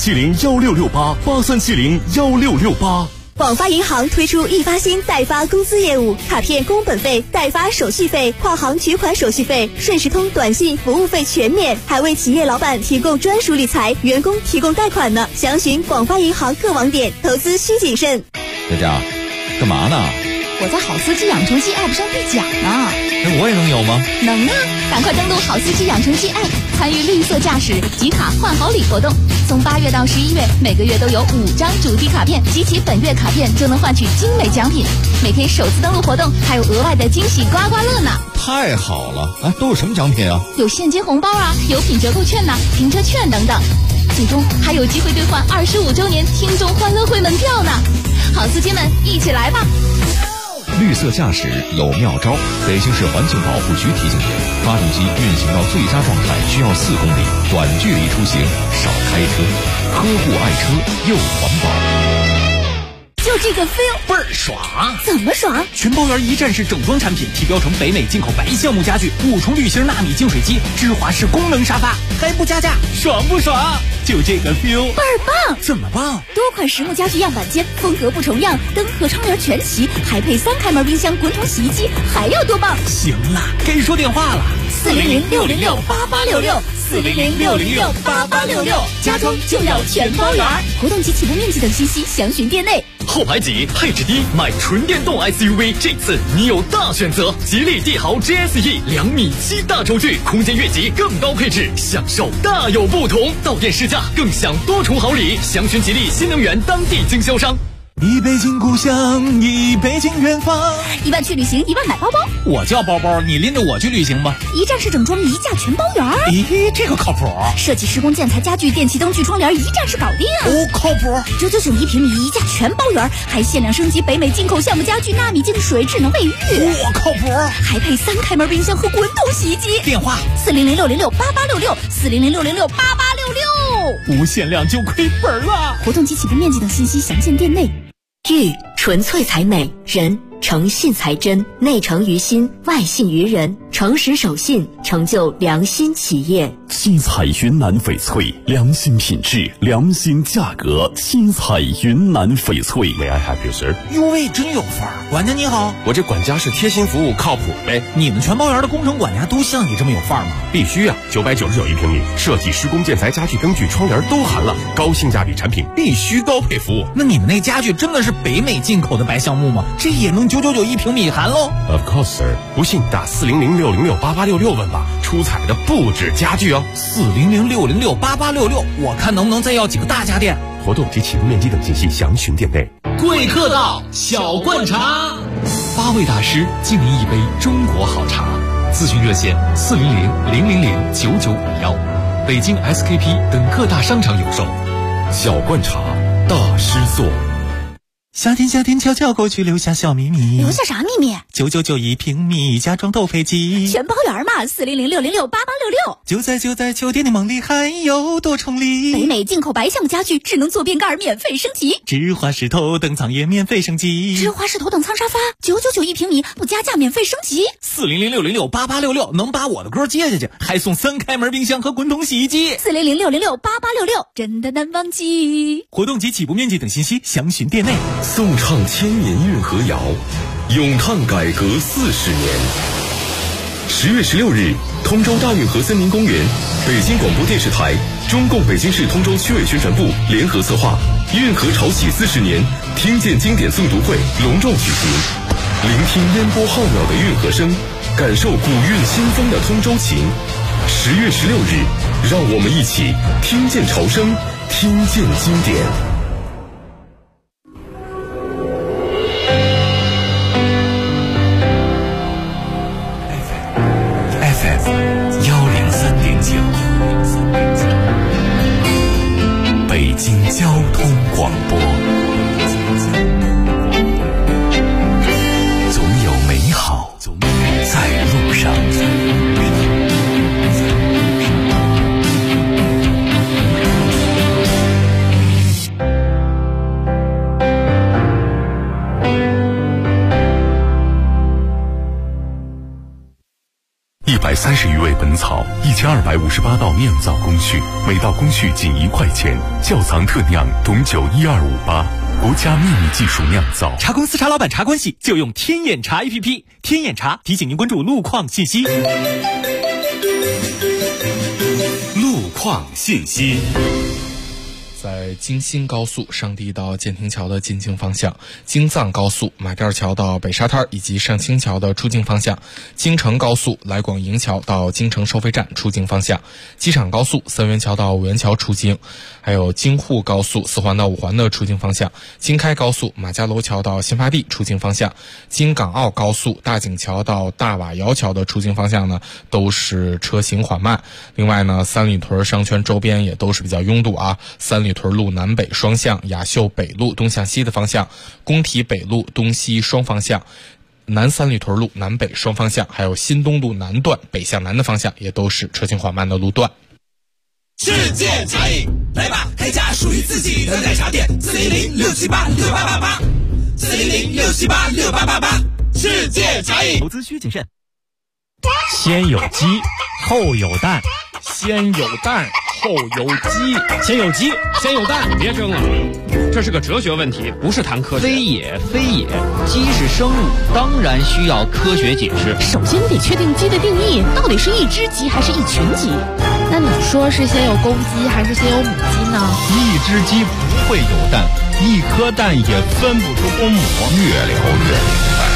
83701668，83701668。 广发银行推出易发新代发公司业务，卡片工本费、代发手续费、跨行取款手续费、顺时通短信服务费全免，还为企业老板提供专属理财，员工提供贷款呢。详询广发银行各网点，投资需谨慎。 佳佳，干嘛呢？ 我在好司机养成记 App 上兑奖呢。 那我也能有吗？ 能啊！赶快登录好司机养成记 App， 参与绿色驾驶集卡换好礼活动。从8月到11月，每个月都有5张主题卡片，集齐本月卡片就能换取精美奖品。每天首次登录活动还有额外的惊喜刮刮乐呢！ 太好了！哎，都有什么奖品啊？ 有现金红包啊，有品折扣券呐、停车券等等。最终还有机会兑换25周年听众欢乐会门票呢！好司机们，一起来吧！ 绿色驾驶有妙招，北京市环境保护局提醒您：发动机运行到最佳状态需要4公里，短距离出行少开车，呵护爱车又环保。 就这个 feel 倍儿爽！ 怎么爽？ 全包圆一站式整装产品，提标成北美进口白橡木家具，5重铝芯纳米净水机，芝华士功能沙发，还不加价，爽不爽？就这个 feel 倍儿棒！ 怎么棒？ 多款实木家具样板间，风格不重样，灯和窗帘全齐，还配3开门冰箱、滚筒洗衣机，还要多棒？ 行了，该说电话了 ，400-606-8866，400-606-8866，家装就要全包圆。活动及起步面积等信息详询店内。 后排挤，配置低，买纯电动 SUV， 这次你有大选择。吉利帝豪 GSE 2.7米大轴距，空间越级更高配置，享受大有不同。到店试驾更享多重好礼，详询吉利新能源当地经销商。 一北京故乡，一北京远方。 1万去旅行，1万买包包。 我叫包包，你拎着我去旅行吧。 一站式整装，一价全包圆。 咦，这个靠谱。 设计施工建材家具电气灯具窗帘一站式搞定。 哦，靠谱。 9991平米，一价全包圆，还限量升级北美进口橡木家具纳米净水智能卫浴。 我靠谱。 还配3开门冰箱和滚筒洗衣机。 电话 400-606-8866，400-606-8866。 无限量就亏本了。 活动及起步面积等信息详见店内。 玉纯粹才美，人诚信才真，内诚于心，外信于人，诚实守信，成就良心企业。 七彩云南翡翠，良心品质，良心价格。七彩云南翡翠。May I help you, sir？ 哟喂，真有范儿！管家你好， 我这管家是贴心服务，靠谱呗。 你们全包圆的工程管家都像你这么有范儿吗？ 必须啊！999一平米，设计、施工、建材、家具、灯具、窗帘都含了，高性价比产品必须高配服务。 那你们那家具真的是北美进口的白橡木吗？这也能999一平米含喽 ？Of course, sir。不信打400-606-8866问吧，出彩的不止家具哦。 400-606-8866，我看能不能再要几个大家电。 活动及起步面积等信息详询店内。 贵客到，小罐茶，8位大师敬您一杯中国好茶。咨询热线400-000-9951，北京 SKP 等各大商场有售。 小罐茶，大师做。 夏天夏天悄悄过去，留下小秘密。 留下啥秘密 ？999一平米，家装都配齐， 全包圆嘛！400-606-8866。 就在秋天的梦里，还有多重礼。 北美进口白橡木家具，智能坐便盖免费升级， 芝华士头等舱也免费升级， 芝华士头等舱沙发999一平米，不加价免费升级。 400-606-8866，能把我的歌接下去，还送3开门冰箱和滚筒洗衣机。 400-606-8866，真的难忘记。 活动及起步面积等信息详询店内。 颂唱千年运河谣，咏叹改革40年。10月16日，通州大运河森林公园，北京广播电视台、中共北京市通州区委宣传部联合策划运河潮起40年听见经典诵读会隆重举行，聆听烟波浩渺的运河声，感受古韵新风的通州情。10月16日，让我们一起听见潮声，听见经典。 北京交通广播，总有美好在路上。 鱼味本草，1258道酿造工序，每道工序仅1块钱。窖藏特酿董酒12588，国家秘密技术酿造。 茶公司茶老板茶关系就用天眼茶 APP， 天眼茶提醒您关注路况信息。 路况信息。 在京新高速上地到建亭桥的进京方向，京藏高速马甸桥到北沙滩以及上清桥的出京方向，京承高速来广营桥到京承收费站出京方向，机场高速三元桥到五元桥出京，还有京沪高速4环到5环的出京方向，京开高速马家楼桥到新发地出京方向，京港澳高速大井桥到大瓦窑桥的出京方向呢，都是车行缓慢。另外呢，三里屯商圈周边也都是比较拥堵啊。三里屯路南北双向，雅秀北路东向西的方向，工体北路东西双方向，南三里屯路南北双方向，还有新东路南段北向南的方向，也都是车行缓慢的路段。 世界茶饮，来吧，开家属于自己的奶茶店，400-678-6888，400-678-6888，世界茶饮。 投资需谨慎。 先有鸡，后有蛋， 先有蛋，后有鸡， 先有鸡，先有蛋。 别争了，这是个哲学问题，不是谈科学。 非也，非也，鸡是生物，当然需要科学解释。 首先得确定鸡的定义，到底是一只鸡还是一群鸡？ 那你说是先有公鸡还是先有母鸡呢？ 一只鸡不会有蛋，一颗蛋也分不出公母。越聊越明白。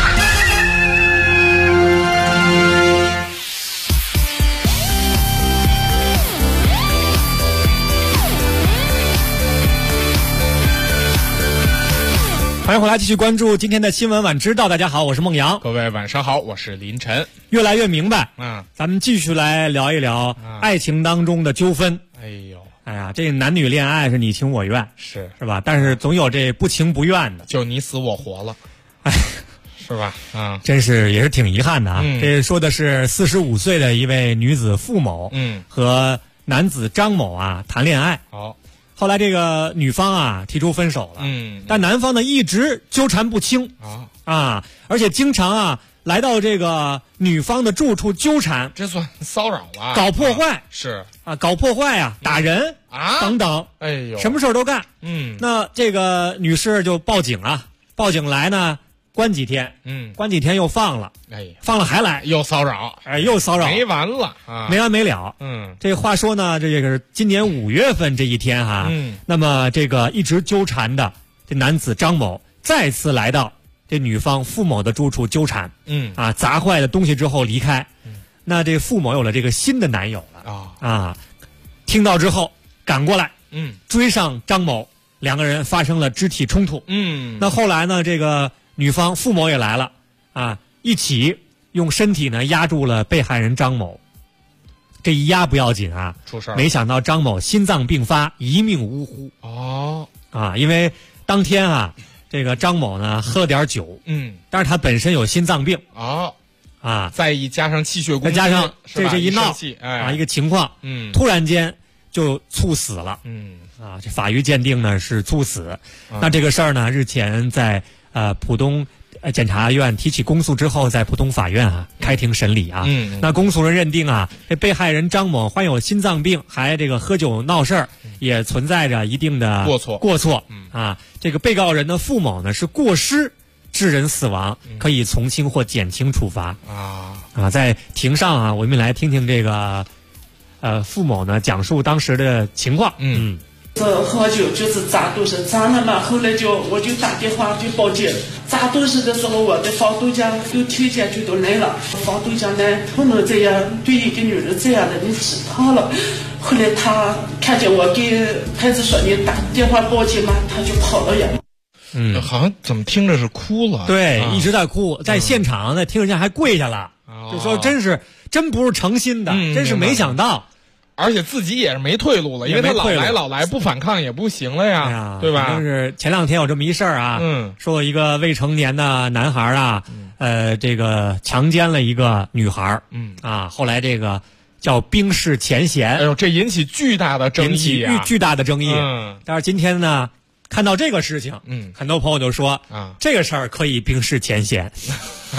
欢迎回来，继续关注今天的新闻晚知道。大家好，我是孟阳。 各位晚上好，我是林晨。 越来越明白，咱们继续来聊一聊爱情当中的纠纷。哎呀，这男女恋爱是你情我愿，是吧？但是总有这不情不愿的， 就你死我活了，哎，是吧？ 真是也是挺遗憾的啊。这说的是45岁的一位女子付某，和男子张某啊谈恋爱。 好。 后来这个女方啊提出分手了，但男方呢一直纠缠不清而且经常啊来到这个女方的住处纠缠， 这算骚扰了， 搞破坏是啊，搞破坏啊，打人等等， 哎呦， 什么事儿都干。那这个女士就报警啊，报警来呢，关几天，关几天又放了，放了还来， 又骚扰， 又骚扰， 没完了啊， 没完没了。这话说呢，这个是今年5月份这一天哈，那么这个一直纠缠的这男子张某再次来到这女方付某的住处纠缠，砸坏了东西之后离开。那这付某有了这个新的男友了听到之后赶过来，追上张某，两个人发生了肢体冲突。那后来呢，这个女方付某也来了一起用身体呢压住了被害人张某。这一压不要紧啊， 出事儿， 没想到张某心脏病发，一命呜呼。因为当天啊，这个张某呢喝了点酒，但是他本身有心脏病再一加上气血攻击， 再加上这一闹一个情况，突然间就猝死了。这法医鉴定呢是猝死。那这个事儿呢，日前在浦东检察院提起公诉之后，在浦东法院开庭审理那公诉人认定这被害人张某患有心脏病，还这个喝酒闹事儿，也存在着一定的过错这个被告人的付某呢是过失致人死亡，可以从轻或减轻处罚在庭上我们来听听这个付某呢讲述当时的情况。 喝酒就是砸东西，砸了嘛，后来我就打电话就报警。砸东西的时候，我的房东家都听见就都来了。房东家呢不能这样对一个女人这样的，你知道了。后来他看见我给派出所里打电话报警嘛，他就跑了呀。 好像怎么听着是哭了？ 对，一直在哭，在现场在庭审下还跪下了，就说真不是诚心的，真是没想到。 而且自己也是没退路了，因为他老来不反抗也不行了呀，对吧？ 就是前2天有这么一事儿说一个未成年的男孩这个强奸了一个女孩后来这个叫冰释前嫌。 哎呦，这引起巨大的争议巨大的争议。但是今天呢，看到这个事情，很多朋友就说这个事儿可以冰释前嫌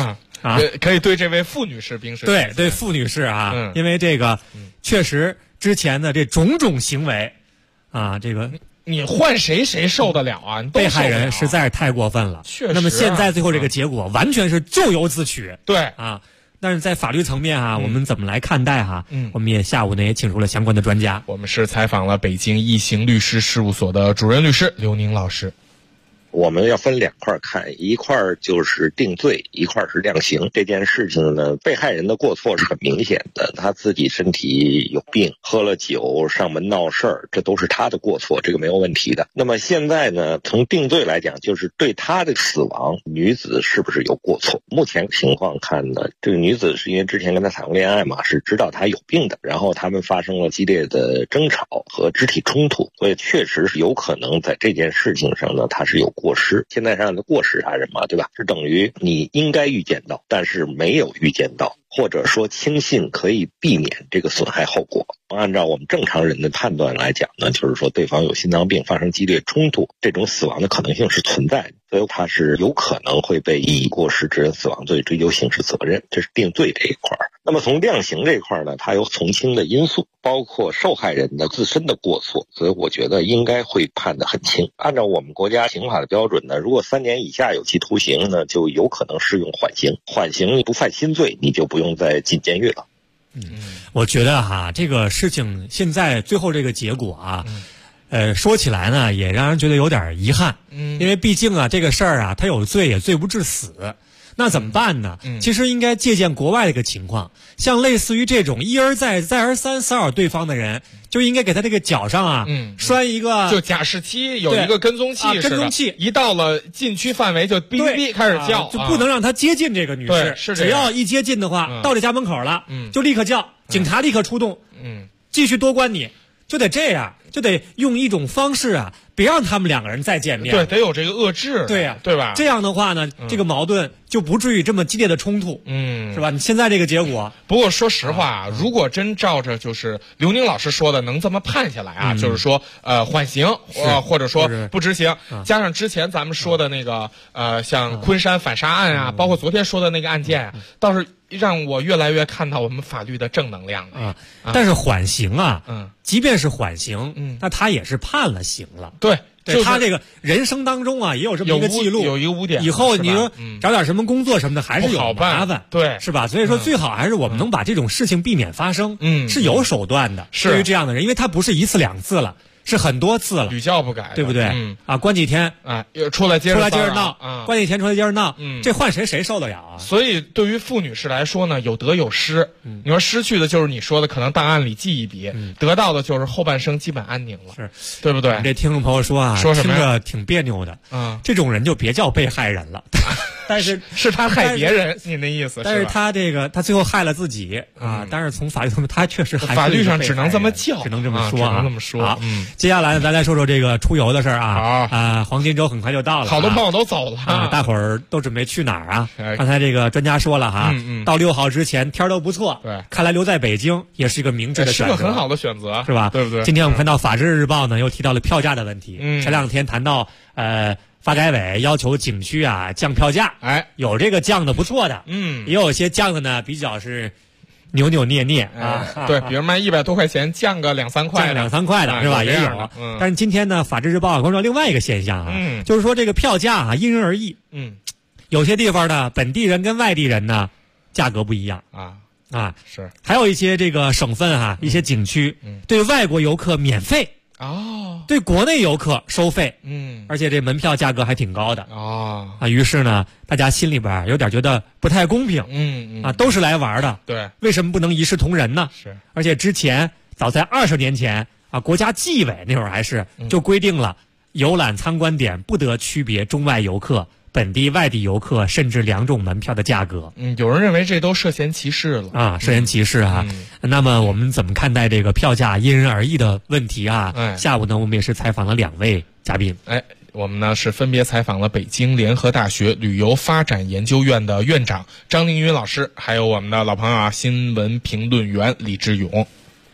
啊， 可以对这位傅女士冰释对傅女士啊，因为这个确实之前的这种种行为啊，这个你换谁受得了啊？ 被害人实在是太过分了。 确实。 那么现在最后这个结果完全是咎由自取。 对啊。但是在法律层面我们怎么来看待我们也下午呢也请出了相关的专家。 我们是采访了北京易行律师事务所的主任律师刘宁老师。 我们要分两块看，一块就是定罪，一块是量刑。这件事情呢，被害人的过错是很明显的，他自己身体有病，喝了酒上门闹事儿，这都是他的过错，这个没有问题的。那么现在呢，从定罪来讲，就是对他的死亡，女子是不是有过错？目前情况看呢，这个女子是因为之前跟他谈过恋爱嘛，是知道他有病的，然后他们发生了激烈的争吵和肢体冲突，所以确实是有可能在这件事情上呢，他是有过失。现在上的过失杀人嘛，对吧？是等于你应该预见到，但是没有预见到，或者说轻信可以避免这个损害后果。按照我们正常人的判断来讲呢，就是说对方有心脏病，发生激烈冲突，这种死亡的可能性是存在的，所以他是有可能会被以过失致人死亡罪追究刑事责任，这是定罪这一块。那么从量刑这一块呢，它有从轻的因素，包括受害人的自身的过错，所以我觉得应该会判得很轻。按照我们国家刑法的标准呢，如果3年以下有期徒刑呢，就有可能适用缓刑。缓刑你不犯新罪，你就不用再进监狱了。 我觉得这个事情现在最后这个结果说起来呢，也让人觉得有点遗憾。因为毕竟这个事儿他有罪也罪不至死。那怎么办呢？其实应该借鉴国外的一个情况，像类似于这种一而再再而三骚扰对方的人，就应该给他这个脚上拴一个， 就假释期有一个跟踪器似的， 跟踪器一到了禁区范围就哔哔哔开始叫， 就不能让他接近这个女士。 是只要一接近的话，到这家门口了，就立刻叫，警察立刻出动，继续多关你，就得这样，就得用一种方式别让他们两个人再见面。 对，得有这个遏制。 对呀， 对吧？ 这样的话呢，这个矛盾就不至于这么激烈的冲突。是吧？你现在这个结果。 不过说实话，如果真照着就是刘宁老师说的能这么判下来就是说缓刑或者说不执行，加上之前咱们说的那个像昆山反杀案包括昨天说的那个案件倒是让我越来越看到我们法律的正能量但是缓刑即便是缓刑那他也是判了刑了。 对， 就是他这个人生当中也有这么一个记录， 有一个污点。 以后你说找点什么工作什么的，还是有麻烦， 对， 是吧？所以说最好还是我们能把这种事情避免发生，是有手段的。对于这样的人，因为他不是1次2次了，是很多次了， 屡教不改， 对不对？关几天又出来接着闹，关几天出来接着闹，这换谁受得了啊？ 所以对于傅女士来说呢，有得有失。你说失去的就是你说的可能档案里记一笔，得到的就是后半生基本安宁了，对不对？ 这听众朋友说说什么听着挺别扭的，这种人就别叫被害人了。但是他害别人，你那意思？ 但是他他最后害了自己但是从法律层面，他确实法律上只能这么叫， 只能这么说只能这么说。 好，接下来呢，咱来说说这个出游的事儿黄金周很快就到了， 好多朋友都走了大伙儿都准备去哪儿刚才这个专家说了到6号之前天都不错， 对， 看来留在北京也是一个明智的选择， 是个很好的选择， 是吧？ 对不对？ 今天我们看到《法制日报》呢又提到了票价的问题。前2天谈到发改委要求景区降票价，有这个降的不错的，也有些降的呢比较是扭扭捏捏对，比如卖100多块钱降个2-3块的， 降2-3块的是吧？也有。但是今天呢，《法制日报》关注到另外一个现象就是说这个票价因人而异，有些地方呢本地人跟外地人呢价格不一样是， 还有一些这个省份一些景区对外国游客免费对国内游客收费，而且这门票价格还挺高的于是呢，大家心里边有点觉得不太公平，都是来玩的， 对， 为什么不能一视同仁呢？ 是， 而且之前早在20年前国家纪委那会儿还是就规定了，游览参观点不得区别中外游客、本地外地游客甚至2种门票的价格。 有人认为这都涉嫌歧视了涉嫌歧视那么我们怎么看待这个票价因人而异的问题下午呢，我们也是采访了2位嘉宾。 我们呢是分别采访了北京联合大学旅游发展研究院的院长张凌云老师，还有我们的老朋友新闻评论员李志勇。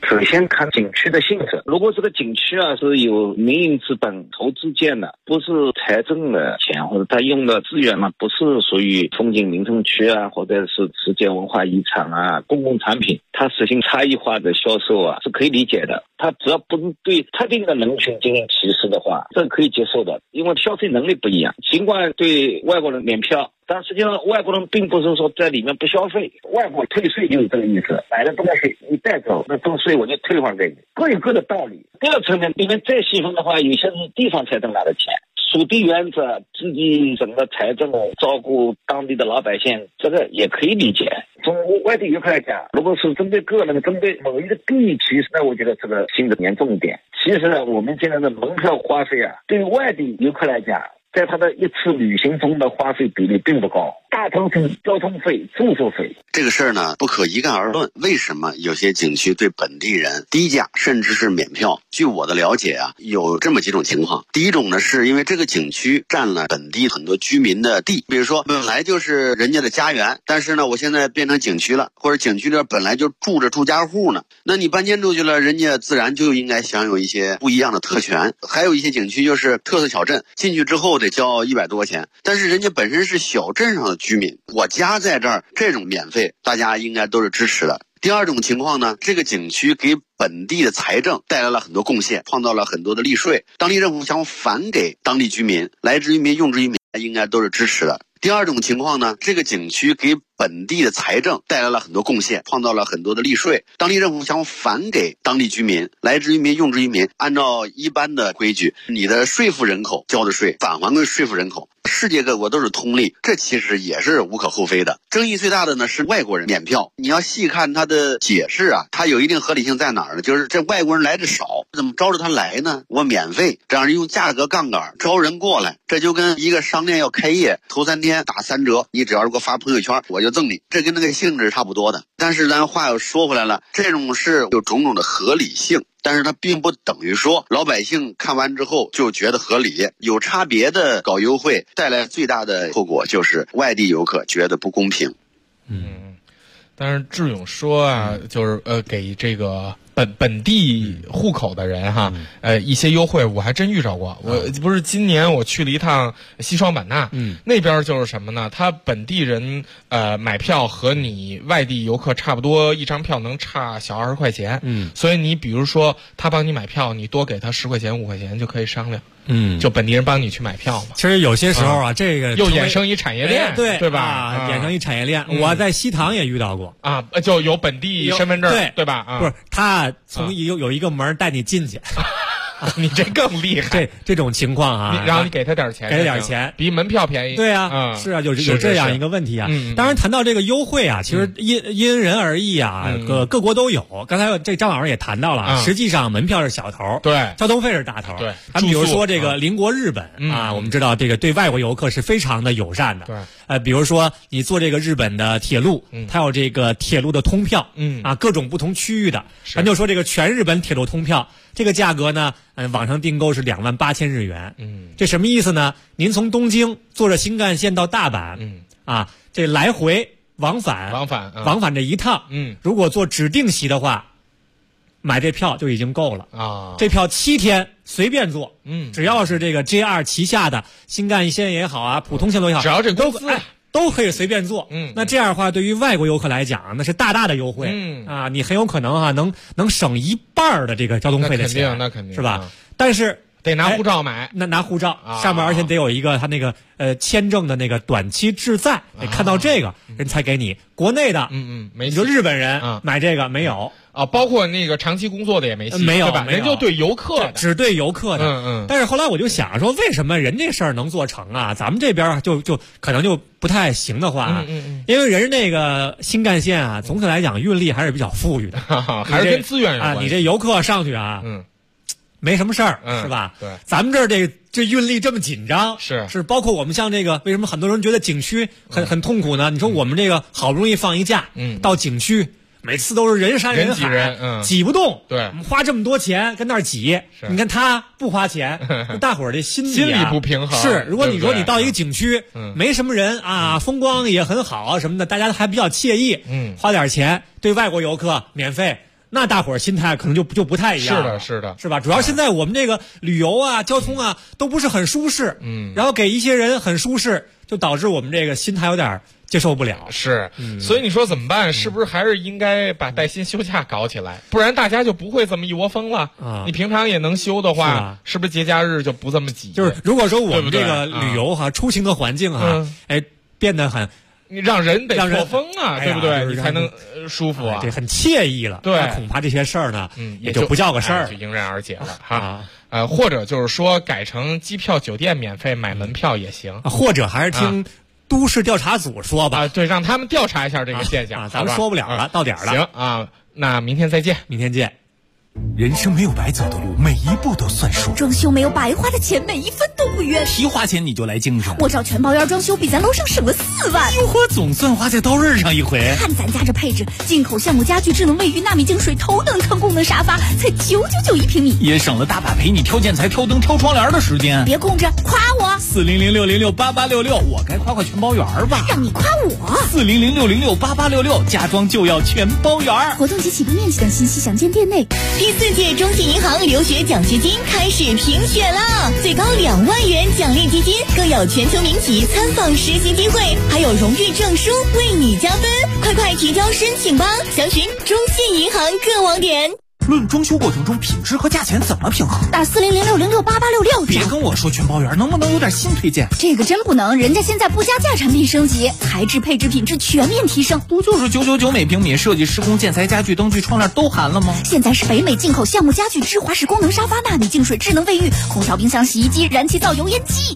首先看景区的性质，如果这个景区啊是有民营资本投资建的，不是财政的钱，或者他用的资源呢不是属于风景名胜区啊，或者是世界文化遗产啊，公共产品，它实行差异化的销售啊是可以理解的。它只要不是对特定的人群进行歧视的话，这是可以接受的，因为消费能力不一样。尽管对外国人免票，但实际上外国人并不是说在里面不消费，外国退税就是这个意思，买了东西你带走，那这个税我就退还给你，各有各的道理。第二层面里面再细分的话，有些是地方财政拿的钱，属地原则，自己整个财政照顾当地的老百姓，这个也可以理解。从外地游客来讲，如果是针对个人、针对某一个地域歧视，那我觉得这个性质严重一点。其实呢，我们现在的门票花费啊，对于外地游客来讲，在他的一次旅行中的花费比例并不高，大头是交通费、住宿费。 这个事儿呢，不可一概而论。为什么有些景区对本地人低价，甚至是免票？据我的了解啊，有这么几种情况。第一种呢，是因为这个景区占了本地很多居民的地，比如说本来就是人家的家园，但是呢，我现在变成景区了，或者景区里本来就住着住家户呢，那你搬迁出去了，人家自然就应该享有一些不一样的特权。还有一些景区就是特色小镇，进去之后得交100多块钱，但是人家本身是小镇上的居民，我家在这儿，这种免费大家应该都是支持的。第二种情况呢，这个景区给本地的财政带来了很多贡献，创造了很多的利税，当地政府想返给当地居民，来之于民用之于民，应该都是支持的。第二种情况呢，这个景区给本地的财政带来了很多贡献，创造了很多的利税，当地政府想返给当地居民，来之于民用之于民，按照一般的规矩，你的税负人口交的税返还给税负人口，世界各国都是通例，这其实也是无可厚非的。争议最大的呢是外国人免票，你要细看他的解释啊，他有一定合理性在哪儿呢？就是这外国人来的少，怎么招着他来呢？我免费，这样用价格杠杆招人过来，这就跟一个商店要开业，头3天打3折，你只要是给我发朋友圈，我就赠你，这跟那个性质差不多的。但是咱话又说回来了，这种是有种种的合理性，但是它并不等于说老百姓看完之后就觉得合理，有差别的搞优惠带来最大的后果就是外地游客觉得不公平。 但是志勇说啊，就是给这个本地户口的人哈，一些优惠我还真遇着过。我不是今年我去了一趟西双版纳，那边就是什么呢？他本地人买票和你外地游客差不多，一张票能差小20块钱。所以你比如说他帮你买票，你多给他10块钱5块钱就可以商量。就本地人帮你去买票嘛。 其实有些时候啊，这个又衍生一产业链，对吧？ 衍生一产业链。我在西塘也遇到过啊，就有本地身份证，对吧？ 不是，他从有一个门带你进去。 你这更厉害， 这种情况啊， 然后你给他点钱， 给他点钱， 比门票便宜。 对啊，是啊，有这样一个问题啊。当然谈到这个优惠啊，其实因人而异啊，各国都有。刚才这张老师也谈到了，实际上门票是小头， 对， 交通费是大头。 对， 咱比如说这个邻国日本啊，我们知道这个对外国游客是非常的友善的。 对， 比如说你坐这个日本的铁路，它有这个铁路的通票，各种不同区域的。咱就说这个全日本铁路通票，这个价格呢，网上订购是28000日元。这什么意思呢？您从东京坐着新干线到大阪，这来回往返这一趟，如果坐指定席的话，买这票就已经够了啊。这票7天随便坐，只要是这个 JR 旗下的新干线也好啊，普通线路也好， 只要这公司都可以随便坐。那这样的话，对于外国游客来讲，那是大大的优惠。你很有可能能省一半的这个交通费的钱， 那肯定是吧？但是得拿护照买， 拿护照上面，而且得有一个他那个签证的那个短期滞在，得看到这个人才给你。国内的， 没， 你说日本人买这个没有啊？包括那个长期工作的也没戏， 没有， 对吧？人就对游客的， 只对游客的。但是后来我就想说，为什么人这事儿能做成啊？咱们这边就可能就不太行的话，因为人那个新干线啊，总体来讲运力还是比较富裕的， 还是跟资源有关。 你这游客上去啊，没什么事儿，是吧？ 对， 咱们这儿这运力这么紧张，是包括我们像这个，为什么很多人觉得景区很痛苦呢？你说我们这个好不容易放一假，到景区每次都是人山人海，挤不动， 对， 我们花这么多钱跟那儿挤，你看他不花钱，大伙儿这心理不平衡。 是，如果你说你到一个景区，没什么人啊，风光也很好什么的，大家还比较惬意，花点钱对外国游客免费。 那大伙儿心态可能就不太一样。 是的， 是吧？主要现在我们这个旅游啊、交通啊都不是很舒适，然后给一些人很舒适，就导致我们这个心态有点接受不了。 是，所以你说怎么办？是不是还是应该把带薪休假搞起来？不然大家就不会这么一窝蜂了。你平常也能休的话，是不是节假日就不这么挤？ 就是如果说我们这个旅游出行的环境变得很。 你让人得错峰啊，对不对？你才能舒服啊， 这很惬意了。 对， 恐怕这些事儿呢，也就不叫个事儿， 就迎刃而解了哈。或者就是说改成机票、酒店免费，买门票也行。 或者还是听都市调查组说吧。 对，让他们调查一下这个现象。 咱们说不了了，到点了。 行啊，那明天再见。 明天见。 人生没有白走的路，每一步都算数。 装修没有白花的钱，每一分都不冤。 提花钱你就来精神， 我找全包园装修比咱楼上省了4万。 哟呵，总算花在刀刃上一回。 看咱家这配置，进口橡木家具、智能卫浴、纳米净水、头等舱功能沙发，才999一平米， 也省了大把陪你挑建材、挑灯、挑窗帘的时间。 别空着，夸我 ！4006068866，我该夸全包园吧？ 让你夸我 ！4006068866，家装就要全包园。 活动及起步面积等信息详见店内。 第4届中信银行留学奖学金开始评选了，最高2万元奖励基金，更有全球民企参访实习机会，还有荣誉证书为你加分。快提交申请吧，详询中信银行各网点。 论装修过程中品质和价钱怎么平衡？ 打4006068866。 别跟我说全包园，能不能有点新推荐？ 这个真不能，人家现在不加价产品升级，材质、配置、品质全面提升。 不就是999每平米，设计、施工、建材、家具、灯具、窗帘都含了吗？ 现在是北美进口橡木家具、芝华士功能沙发、纳米净水、智能卫浴、空调、冰箱、洗衣机、燃气灶、油烟机。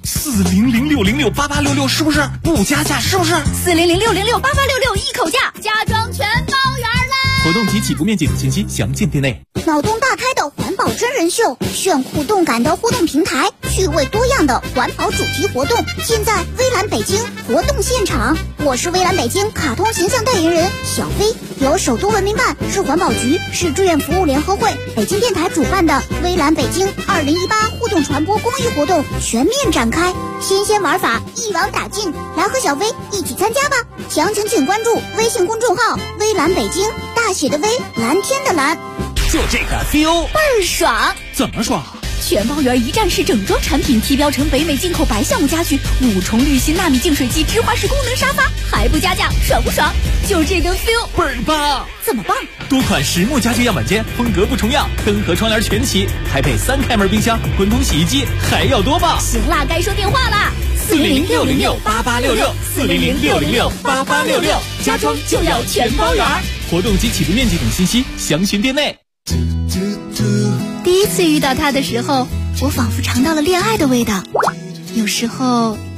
4006068866是不是不加价？是不是 ？4006068866一口价，家装全包园啦！ 活动及起步面积等信息详见店内。 脑洞大开的环保真人秀，炫酷动感的互动平台，趣味多样的环保主题活动，现在微蓝北京活动现场。我是微蓝北京卡通形象代言人小飞，由首都文明办、市环保局、市志愿服务联合会、北京电台主办的微蓝北京2018互动传播公益活动全面展开，新鲜玩法一网打尽，来和小飞一起参加吧！详情请关注微信公众号微蓝北京，大写的微，蓝天的蓝。 就这个 feel 倍儿爽！ 怎么爽？ 全包园一站式整装产品提标成北美进口白橡木家具，5重滤芯纳米净水机，芝华士功能沙发，还不加价，爽不爽？就这个 feel 倍儿棒！ 怎么棒？ 多款实木家具样板间，风格不重样，灯和窗帘全齐，还配3开门冰箱、滚筒洗衣机，还要多棒！ 行啦，该说电话啦 ！4006068866，4006068866，家装就要全包园。活动及起步面积等信息详询店内。 第一次遇到他的时候，我仿佛尝到了恋爱的味道。有时候